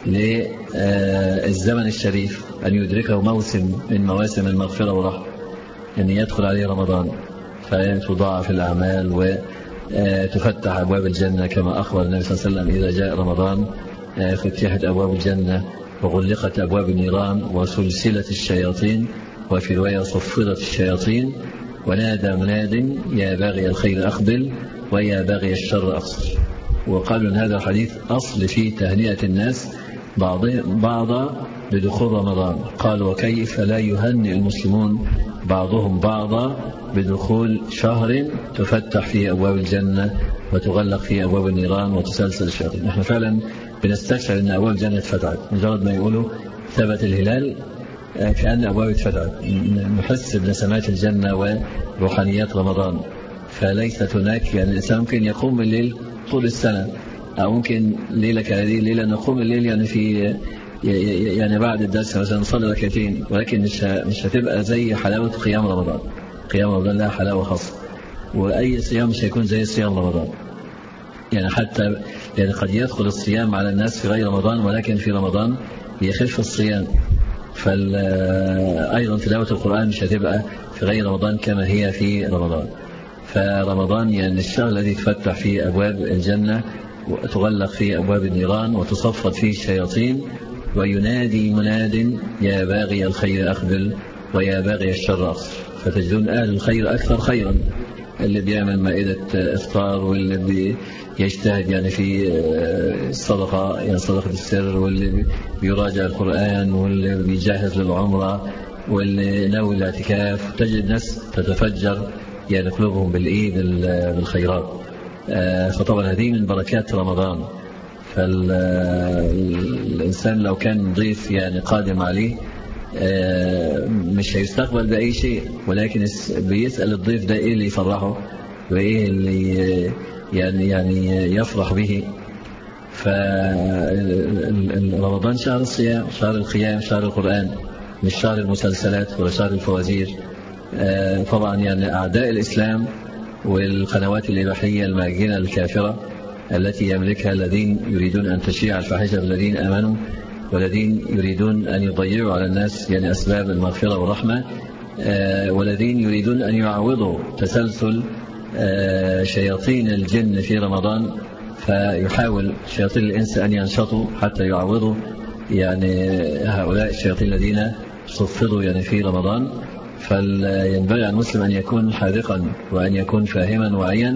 للزمن الشريف، أن يدركه موسم من مواسم المغفرة والرحمة، أن يدخل عليه رمضان فتضاعف الأعمال وتفتح أبواب الجنة، كما أخبر النبي صلى الله عليه وسلم إذا جاء رمضان فتحت أبواب الجنة وغلقت أبواب النيران وسلسلة الشياطين، وفي رواية صفدت الشياطين، ونادى مناد يا باغي الخير أقبل ويا باغي الشر أقصر. وقالوا أن هذا الحديث أصل في تهنئة الناس بعضا بدخول رمضان، قال وكيف لا يهنئ المسلمون بعضهم بعضا بدخول شهر تفتح فيه أبواب الجنة وتغلق فيه أبواب النيران وتسلسل الشياطين. نحن فعلا بنستشعر أن أبواب الجنة اتفتحت، مجرد ما يقولوا ثبت الهلال كأن أبواب اتفتحت، نحس بنسمات الجنة وروحانيات رمضان. فليست هناك يعني الإنسان ممكن يقوم الليل طول السنة، أو ممكن ليلة كهذه الليلة نقوم الليل يعني في يعني بعد الدرس مثلا نصلي ركعتين، ولكن مش هتبقى زي حلاوة قيام رمضان. قيام رمضان لها حلاوة خاصة، وأي صيام مش هيكون زي صيام رمضان. يعني حتى يعني قد يدخل الصيام على الناس في غير رمضان، ولكن في رمضان يخف الصيام. فأيضا تلاوة القرآن مش هتبقى في غير رمضان كما هي في رمضان. فرمضان يعني الشهر الذي تفتح فيه أبواب الجنة وتغلق فيه أبواب النيران وتصفد فيه الشياطين، وينادي مناد يا باغي الخير أقبل ويا باغي الشر أقصر. فتجدون أهل الخير أكثر خيرا، اللي بيعمل مائدة إفطار، واللي بيجتهد يعني في الصدقة يعني صدقة السر، واللي بيراجع القرآن، واللي بيجهز للعمرة، واللي ناوي الاعتكاف. تجد ناس تتفجر يعني قلوبهم بالخيرات. فطبعا هذه من بركات رمضان. فالإنسان لو كان ضيف يعني قادم عليه مش هيستقبل بأي شيء، ولكن بيسأل الضيف ده إيه اللي يفرحه، وإيه اللي يعني يفرح به. فرمضان شهر الصيام، شهر القيام، شهر القرآن، مش شهر المسلسلات ولا شهر الفوازير. طبعا يعني أعداء الإسلام والقنوات الإباحية الماجنة الكافرة التي يملكها الذين يريدون أن تشيع الفاحشة الذين آمنوا، والذين يريدون أن يضيعوا على الناس يعني أسباب المغفرة والرحمة، والذين يريدون أن يعوضوا تسلسل شياطين الجن في رمضان، فيحاول شياطين الإنس أن ينشطوا حتى يعوضوا يعني هؤلاء الشياطين الذين صفدوا يعني في رمضان. فينبغي على المسلم أن يكون حاذقا وأن يكون فاهما واعيا،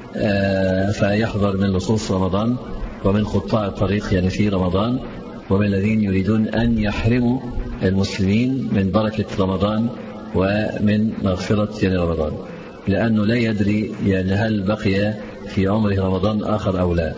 فيحذر من لصوص رمضان ومن قطاع الطريق يعني في رمضان، ومن الذين يريدون أن يحرموا المسلمين من بركة رمضان ومن مغفرة يعني رمضان، لأنه لا يدري يعني هل بقي في عمره رمضان آخر أو لا.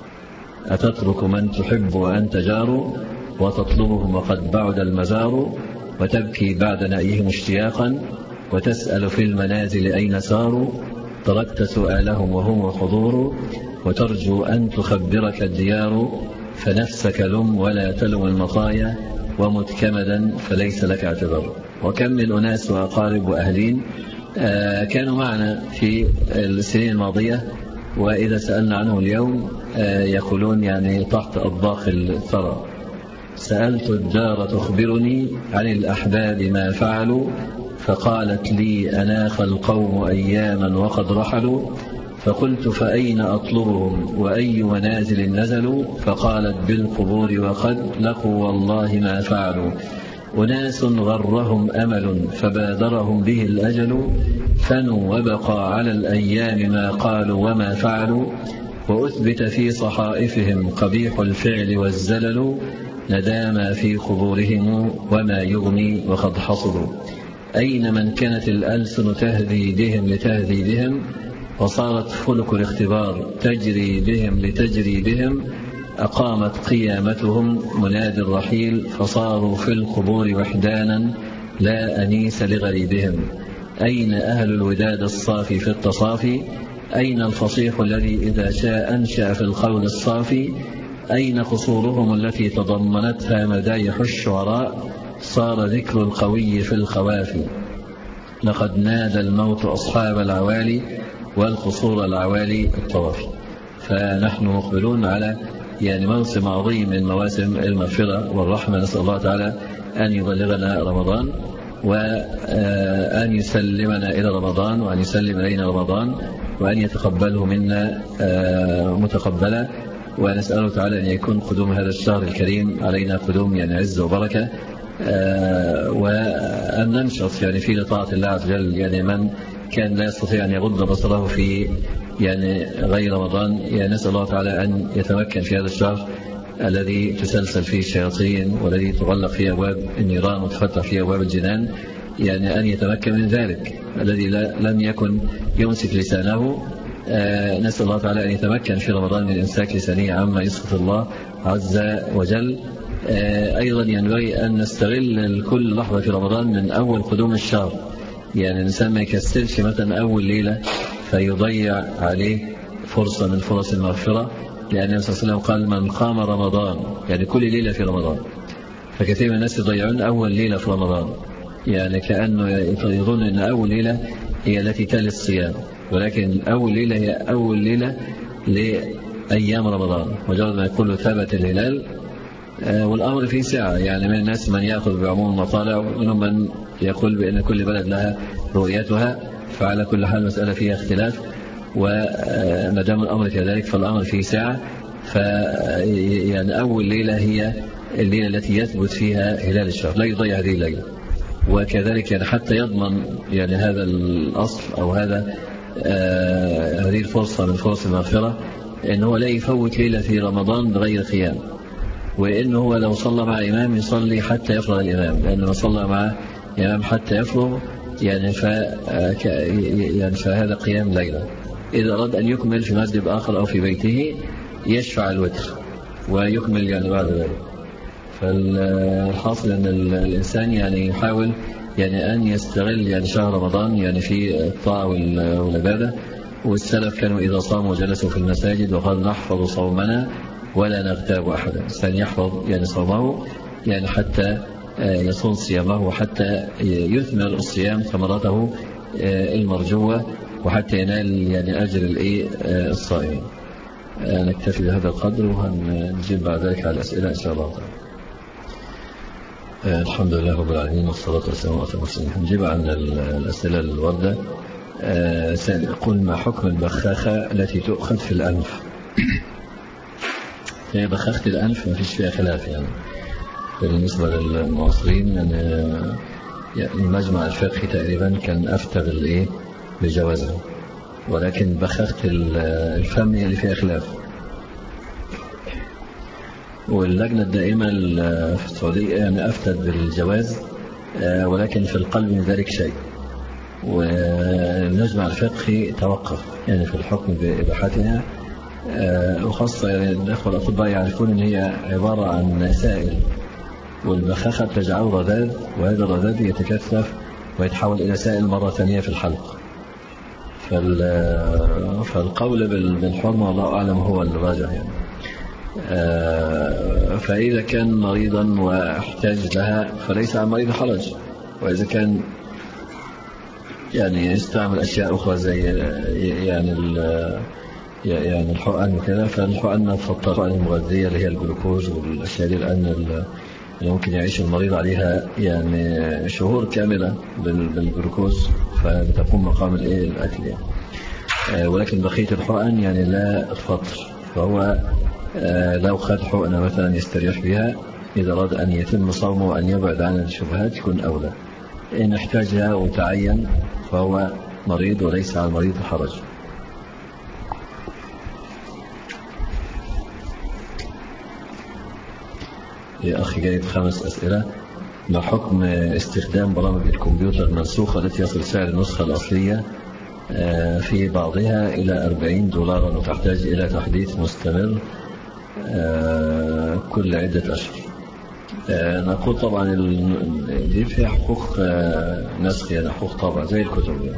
أتترك من تحب وأنت جار، وتطلبهم وقد بعد المزار، وتبكي بعد نأيهم اشتياقا، وتسأل في المنازل أين ساروا، تركت سؤالهم وهم حضور، وترجو أن تخبرك الديار، فنفسك لم ولا تلم المطايا، ومت كمدا فليس لك اعتبار. وكم من أناس وأقارب وأهلين كانوا معنا في السنين الماضية، وإذا سألنا عنه اليوم يقولون يعني تحت أطباق الثرى. سألت الدار تخبرني عن الأحباب ما فعلوا، فقالت لي أناخ القوم أياما وقد رحلوا، فقلت فأين أطلبهم وأي منازل نزلوا، فقالت بالقبور وقد لقوا والله ما فعلوا، أناس غرهم أمل فبادرهم به الأجل، فنوا وبقى على الأيام ما قالوا وما فعلوا، وأثبت في صحائفهم قبيح الفعل والزلل، نداما في قبورهم وما يغني وقد حصلوا. أين من كانت الألسن تهذي بهم لتهذي بهم، وصارت فلك الاختبار تجري بهم لتجري بهم، أقامت قيامتهم منادي الرحيل، فصاروا في القبور وحدانا لا أنيس لغريبهم. أين أهل الوداد الصافي في التصافي، أين الفصيح الذي إذا شاء أنشأ في القول الصافي، أين قصورهم التي تضمنتها مدايح الشعراء، صار ذكر القوي في الخوافي، لقد نادى الموت أصحاب العوالي، والقصور العوالي الطوافي. فنحن مقبلون على يعني موسم عظيم من مواسم المغفرة والرحمة، نسأل الله تعالى أن يبلغنا رمضان، وأن يسلمنا إلى رمضان، وأن يسلم إلينا رمضان، وأن يتقبله منا متقبلا، ونسأله تعالى أن يكون قدوم هذا الشهر الكريم علينا قدوم يعني عز وبركة، وأن ننشط يعني في طاعة الله عز وجل. يعني من كان لا يستطيع أن يغض بصره في يعني غير رمضان، يعني نسأل الله تعالى أن يتمكن في هذا الشهر الذي تسلسل فيه الشياطين، والذي تغلق فيه أبواب النيران وتفتح فيه أبواب الجنان، يعني أن يتمكن من ذلك. الذي لم يكن يمسك لسانه، نسأل الله تعالى أن يتمكن في رمضان من إمساك لسانه عما يسخط الله عز وجل. أيضا ينبغي أن نستغل كل لحظة في رمضان من أول قدوم الشهر، يعني الإنسان ما يكسلش مثلا أول ليلة فيضيع عليه فرصة من فرص المغفرة، لأن النبي صلى الله عليه وسلم قال من قام رمضان، يعني كل ليلة في رمضان. فكثير من الناس يضيعون أول ليلة في رمضان، يعني كأنه يظن أن أول ليلة هي التي تلي الصيام، ولكن أول ليلة هي أول ليلة لأيام رمضان. مجرد ما يقول ثبت الهلال، والأمر فيه سعة، يعني من الناس من يأخذ بعموم المطالع، ومنهم من يقول بأن كل بلد لها رؤيتها، فعلى كل حال مسألة فيها اختلاف، وما دام الأمر كذلك فالأمر فيه سعة. يعني أول ليلة هي الليلة التي يثبت فيها هلال الشهر، لا يضيع هذه الليلة. وكذلك يعني حتى يضمن يعني هذا الأصل أو هذا هذه الفرصة من فرص المغفرة، إنه لا يفوت ليلة في رمضان بغير قيام، وإنه هو لو صلى مع إمام يصلي حتى يفرغ الإمام، لأنه صلى مع إمام حتى يفرغ يعني فهذا قيام ليلة. إذا أراد أن يكمل في مسجد آخر أو في بيته يشفع الوتر ويكمل يعني بعد ذلك. فالحاصل أن الإنسان يعني يحاول يعني أن يستغل يعني شهر رمضان يعني في الطاعة والعبادة، والسلف كانوا إذا صاموا جلسوا في المساجد وقال نحفظ صومنا ولا نغتاب أحدا. الإنسان يحفظ يعني صومه يعني حتى يصون صيامه وحتى يثمر الصيام ثمرته المرجوة وحتى ينال يعني أجر الصائمين. نكتفي بهذا القدر وهنجيب بعد ذلك على الأسئلة إن شاء الله تعالى. الحمد لله رب العالمين والصلاة والسلام على المرسلين. هنجيب عن الأسئلة الوردة. سائل يقول ما حكم البخاخة التي تؤخذ في الأنف؟ هي بخاخة الأنف ما فيش فيها خلاف يعني بالنسبة للمعاصرين يعني المجمع الفقهي تقريبا كان أفتى بجوازها، ولكن بخاخة الفم هي اللي فيها خلاف. واللجنة الدائمة في السعودية يعني أفتت بالجواز، ولكن في القلب من ذلك شيء، والمجمع الفقهي توقف يعني في الحكم بإباحتها، وخاصة يعني الأخوة الأطباء يعرفون أن هي عبارة عن سائل، والبخاخة تجعله رذاذ، وهذا الرذاذ يتكثف ويتحول إلى سائل مرة ثانية في الحلق. فالقول بالحرمة والله أعلم هو الراجح يعني. فإذا كان مريضا واحتاج لها فليس عن مريض حرج، وإذا كان يعني يستعمل أشياء أخرى زي يعني الحقن وكذا، فالحقن الحقن المغذية اللي هي الجلوكوز والأشياء دي الآن اللي ممكن يعيش المريض عليها يعني شهور كاملة بالجلوكوز، فتقوم مقام الأكل يعني. ولكن بقية الحقن يعني لا تفطر، فهو لو خد حقنة مثلا يستريح بها إذا أراد أن يتم صومه وأن يبعد عن الشبهات يكون أولى. إن احتاجها وتعين فهو مريض وليس على المريض حرج. يا أخي جايب 5 أسئلة. ما حكم استخدام برامج الكمبيوتر المنسوخة التي يصل سعر النسخة الأصلية في بعضها إلى $40 وتحتاج إلى تحديث مستمر كل عدة أشهر؟ نقول طبعا دي فيها حقوق نسخ يعني حقوق طبع زي الكتب يعني.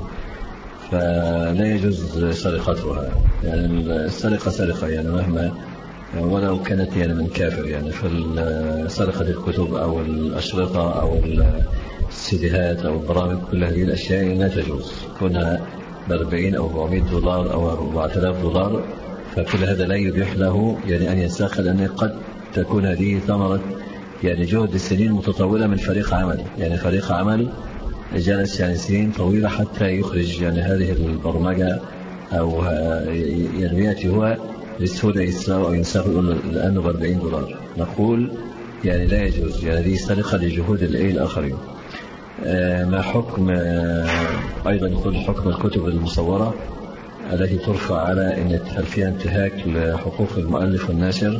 فلا يجوز سرقتها يعني. السرقة سرقة يعني مهما ولو كانت يعني من كافر يعني. فسرقة الكتب أو الأشرطة أو السيديهات أو البرامج كل هذه الأشياء لا تجوز كونها ب$40 أو $400 أو $4000، فكل هذا لا يبيح له يعني أن ينسخ، لأن قد تكون هذه ثمرة يعني جهد سنين متطولة من فريق عمل، يعني فريق عمل جلس يعني سنين طويلة حتى يخرج يعني هذه البرمجة أو يعني يأتي هو للسهولة يساوي أو ينسخ يقول الآن $40. نقول يعني لا يجوز، يعني هذه سرقة لجهود الآخرين. ما حكم أيضا يقول حكم الكتب المصورة التي ترفع على أن فيها انتهاك لحقوق المؤلف والناشر؟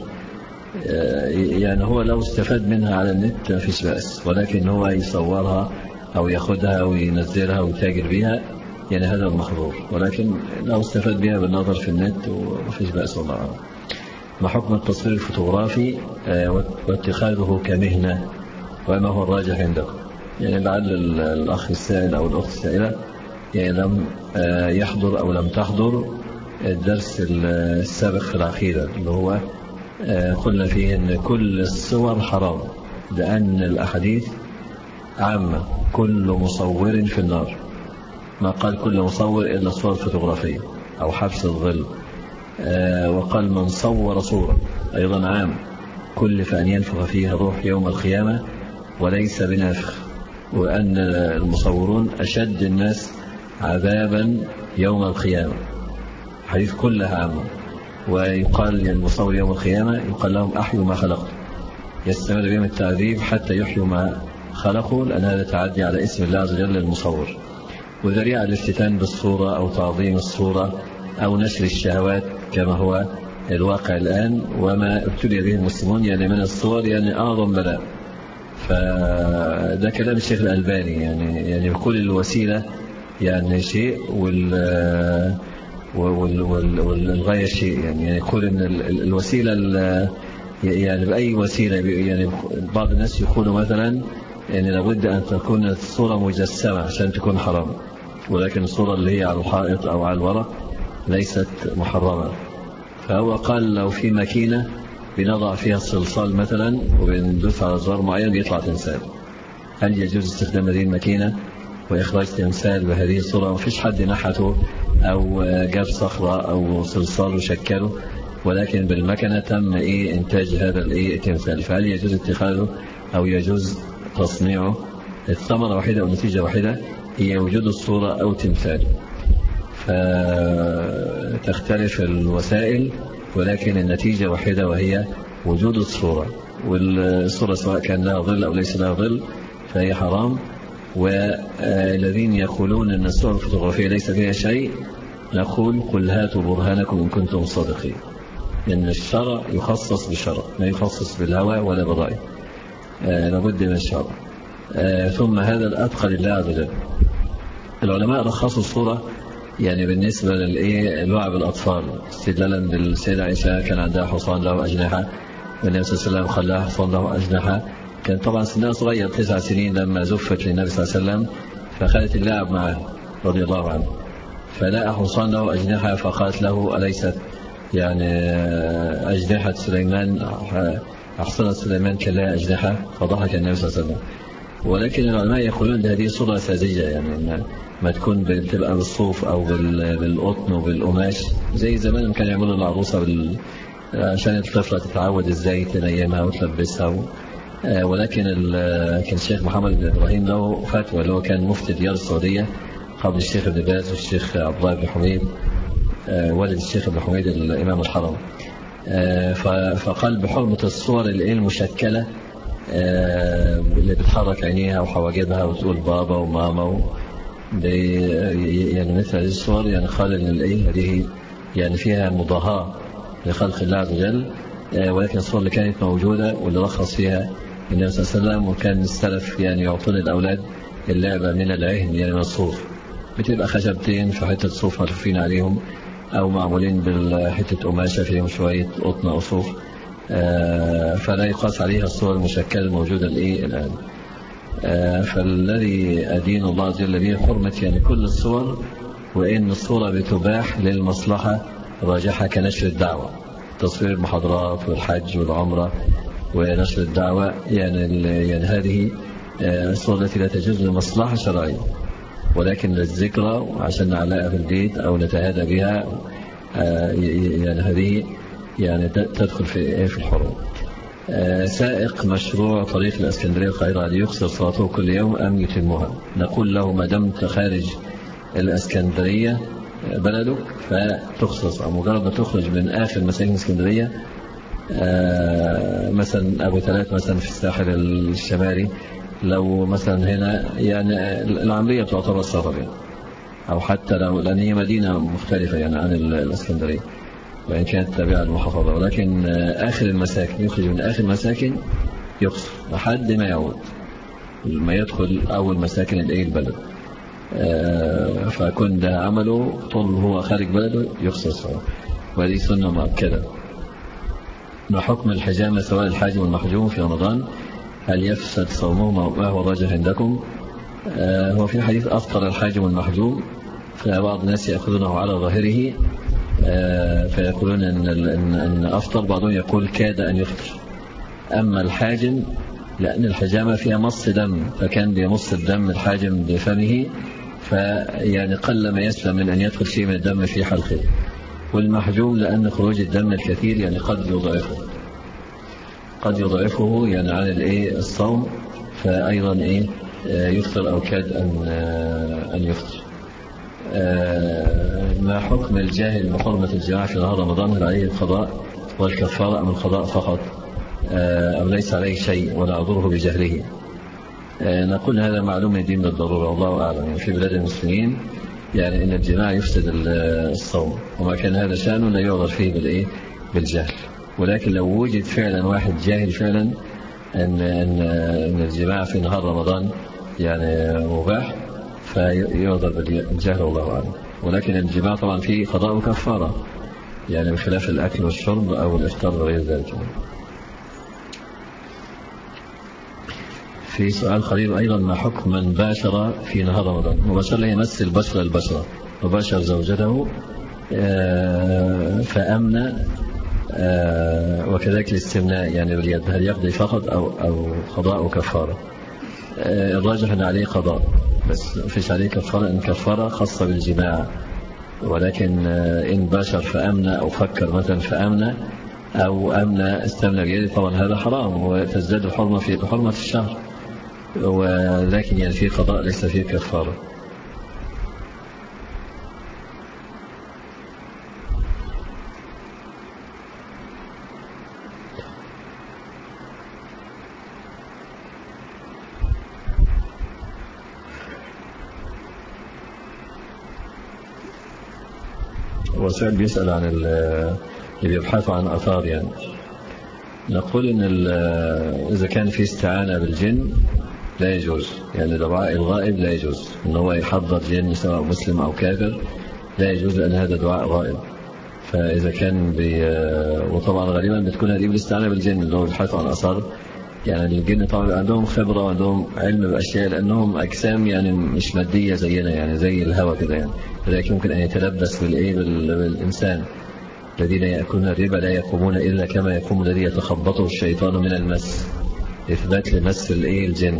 يعني هو لو استفاد منها على النت ما فيش بأس، ولكن هو يصورها أو ياخدها وينزلها ويتاجر بها يعني هذا المحظور، ولكن لو استفاد بها بالنظر في النت وما فيش بأس والله أعلم. ما حكم التصوير الفوتوغرافي واتخاذه كمهنة وما هو الراجح عندكم؟ يعني لعل الأخ السائل أو الأخت السائلة يعني لم يحضر أو لم تحضر الدرس السابق في العقيدة اللي هو قلنا فيه أن كل الصور حرام، لأن الأحاديث عامة كل مصور في النار، ما قال كل مصور إلا الصور الفوتوغرافية أو حبس الظل. وقال من صور صورة أيضا عام كل فأن ينفخ فيها روح يوم القيامة وليس بنافخ، وأن المصورون أشد الناس عذابا يوم القيامة. حديث كلها عامة. ويقال للمصور يوم القيامة يقال لهم أحيوا ما خلقوا، يستمر بهم التعذيب حتى يحيوا ما خلقوا، لأن هذا تعدي على اسم الله عز وجل للمصور، وذريعة الافتتان بالصورة أو تعظيم الصورة أو نشر الشهوات كما هو الواقع الآن وما ابتلي به المسلمون يعني من الصور يعني أعظم بلاء. فده كلام الشيخ الألباني يعني كل الوسيلة يعني شيء والغاية شيء، يعني يقول إن الوسيلة يعني بأي وسيلة يعني بعض الناس يقولوا مثلا يعني لابد أن تكون الصورة مجسمة عشان تكون حرام، ولكن الصورة اللي هي على الحائط أو على الورق ليست محرمة. فهو قال لو في ماكينة بنضع فيها الصلصال مثلا وبندوس على زرار معين بيطلع تمثال، هل يجوز استخدام هذه الماكينة وإخراج تمثال بهذه الصورة؟ مفيش حد نحته أو جاب صخرة أو صلصال وشكله، ولكن بالمكنة تم إنتاج هذا التمثال. فهل يجوز اتخاذه أو يجوز تصنيعه؟ الثمرة واحدة أو نتيجة واحدة، هي وجود الصورة أو تمثال، فتختلف الوسائل ولكن النتيجة واحدة وهي وجود الصورة. والصورة سواء كان لها ظل أو ليس لها ظل فهي حرام. والذين يقولون أن الصور الفوتوغرافية ليس فيها شيء نقول قل هاتوا برهانكم إن كنتم صادقين، لأن الشرع يخصص بشرع، ما يخصص بالهوى ولا بالرأي، لابد من الشرع. ثم هذا الأتقى لله عز وجل. العلماء رخصوا الصورة يعني بالنسبة للعب الأطفال، استدلالا بالسيدة عائشة كان عندها حصان له أجنحة، والنبي صلى الله عليه وسلم خلاها حصان له أجنحة، كان طبعا سنها صغير 9 سنين لما زفت للنبي صلى الله عليه وسلم، فخلت اللعب معه رضي الله عنه، فلقى حصان له أجنحة فقالت له أليست يعني أجنحة سليمان أحصنت سليمان كان لها أجنحة؟ فضحك النبي صلى الله عليه وسلم. ولكن العلماء يقولون هذه صورة ساذجة، يعني ما تكون بتبقى بالصوف أو بالقطن وبالقماش زي زمان كانوا يعملوا العروسة عشان الطفلة تتعود ازاي تنيمها وتلبسها ولكن كان الشيخ محمد بن إبراهيم له فتوى، اللي هو كان مفتي ديار السعودية قبل الشيخ ابن باز والشيخ عبد الله بن حميد والد الشيخ ابن حميد الإمام الحرم، فقال بحرمة الصور المشكلة اللي بتحرك عينيها وحواجبها وتقول بابا وماما يعني مثل هذه الصور، يعني قال ان هذه يعني فيها مضاهاة لخلق الله عز وجل. ولكن الصور اللي كانت موجودة واللي رخص فيها النبي صلى الله عليه وسلم، وكان السلف يعني يعطون الأولاد اللعبة من العهن يعني من الصوف، بتبقى خشبتين في حتة صوف ملفين عليهم أو معمولين بالحتة قماشة فيهم شوية قطن أو صوف، فلا يقاس عليها الصور المشكلة الموجودة الآن. فالذي أدين الله عز وجل به حرمة يعني كل الصور، وإن الصورة بتباح للمصلحة راجحة كنشر الدعوة، تصوير المحاضرات والحج والعمرة ونشر الدعوة، يعني هذه الصور التي لا تجوز لمصلحة شرعية، ولكن للذكرى عشان نعلقها في البيت أو نتهادى بها يعني هذه يعني تدخل في الحرم. سائق مشروع طريق الإسكندرية القاهرة يقصر صلاته كل يوم أم يتمها؟ نقول له ما دمت خارج الإسكندرية بلدك فتخصص، مجرد ما تخرج من آخر مساكن الإسكندرية مثلا أبو ثلاث مثلا في الساحل الشمالي، لو مثلا هنا يعني العملية تعتبر سفر يعني، أو حتى لو لأن هي مدينة مختلفة يعني عن الإسكندرية وإن كانت تابعة للمحافظة، ولكن آخر المساكن يخرج من آخر المساكن يقصر لحد ما يعود ما يدخل أول مساكن البلد، فكن ده عمله طول هو خارج بلده يقصر الصلاة، وهذه سنة مؤكدة. ما حكم الحجامة سواء الحاجم والمحجوم في رمضان؟ هل يفسد صومهما ما هو راجح عندكم؟ هو في حديث أفطر الحاجم والمحجوم، فبعض الناس يأخذونه على ظاهره فيقولون أن أفطر، بعضهم يقول كاد أن يفطر. أما الحاجم لأن الحجامة فيها مص دم، فكان بيمص الدم الحاجم بفمه، فيعني قل ما يسلم من أن يدخل شيء من الدم في حلقه. والمحجوم لأن خروج الدم الكثير يعني قد يضعفه يعني عن الصوم، فأيضا يفطر أو كاد أن يفطر. ما حكم الجاهل بحرمة الجماع في نهار رمضان؟ هل عليه القضاء والكفارة أم القضاء فقط أم ليس عليه شيء ولا عذره بجهله؟ نقول هذا معلوم من الدين بالضرورة والله أعلم. يعني في بلاد المسلمين يعني أن الجماع يفسد الصوم، وما كان هذا شأنه لا يعذر فيه بالجهل. ولكن لو وجد فعلا واحد جاهل فعلا أن الجماع في نهار رمضان يعني مباح فيعذر بالجهل والله أعلم. ولكن الجماع طبعا فيه قضاء وكفارة يعني بخلاف الأكل والشرب أو الإفطار وغير ذلك. في سؤال قريب أيضا، ما حكم من باشر في نهار رمضان؟ مباشرة يمس البشرة وباشر زوجته فأمن، وكذلك الاستمناء يعني باليد، هل يقضي فقط أو قضاء وكفارة؟ الراجح أن عليه قضاء، بس مفيش عليه كفارة، إن كفارة خاصة بالجماع. ولكن إن باشر فأمن أو فكر مثلا فأمن أو أمن استمنى بيده، طبعا هذا حرام وتزداد الحرمة في حرمة الشهر، ولكن يعني في قضاء ليس فيه كفارة. وسؤال بيسأل عن اللي بيبحثوا عن أثار، يعني نقول إن إذا كان في استعانة بالجن لا يجوز، يعني دعاء الغائب لا يجوز، إن هو يحضر جن سواء مسلم أو كافر لا يجوز، لأن هذا دعاء غائب. فإذا كان وطبعا غالبا بتكون هذه بالاستعانة بالجن اللي هو بيبحثوا عن أثار، يعني الجن طبعا عندهم خبرة وعندهم علم بأشياء، لأنهم أجسام يعني مش مادية زينا، يعني زي الهواء كده يعني، ولكن ممكن أن يتلبس بالإنسان. الذين يأكلون الربا لا يقومون إلا كما يقوم الذي يتخبطه الشيطان من المس، إثبات لمس الجن.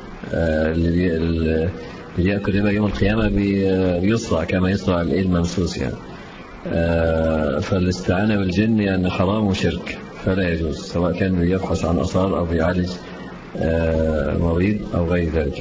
اللي يأكل الربا يوم القيامة بيصرع كما يصرع الممسوس يعني. فالاستعانة بالجن يعني حرام وشرك، فلا يجوز، سواء كان بيبحث عن أثار أو بيعالج مريض أو غير ذلك.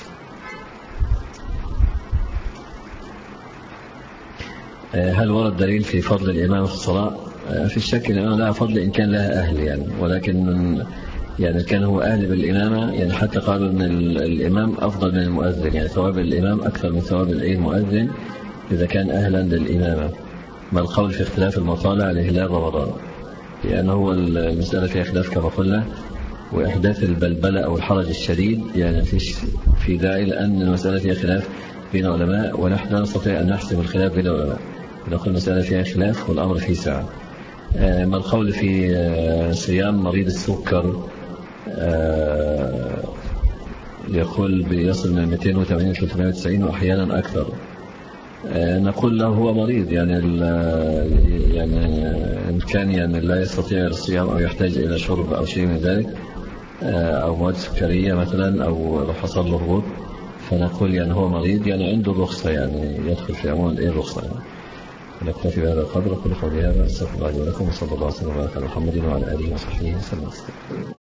هل ورد دليل في فضل الإمام في الصلاة؟ في الشك الإمام لها فضل إن كان لها أهل يعني، ولكن يعني كان هو أهل بالإمامة، يعني حتى قالوا أن الإمام أفضل من المؤذن، يعني ثواب الإمام أكثر من ثواب المؤذن إذا كان أهلا للإمامة. ما القول في اختلاف المطالع لهلال رمضان؟ لأن هو المسألة فيها خلاف كما قلنا، وإحداث البلبلة أو الحرج الشديد يعني فيش في داعي، لأن المسألة فيها خلاف بين علماء، ونحن لا نستطيع أن نحسم الخلاف بين العلماء، نقول المسألة فيها خلاف والأمر فيه ساعة. ما القول في صيام مريض السكر؟ يقول بيصل من 280 إلى 390 وأحيانا أكثر. نقول له هو مريض، يعني إن كان يعني لا يستطيع الصيام أو يحتاج إلى شرب أو شيء من ذلك، أو مواد سكرية مثلا، أو لو حصل له هبوط، فنقول يعني هو مريض، يعني عنده الرخصة، يعني يدخل في عموم الرخصة يعني. نكتفي بهذا القدر، كل قولي هذا، استغفر الله لي ولكم، وصلى الله وسلم على محمد وعلى آله وصحبه وسلم.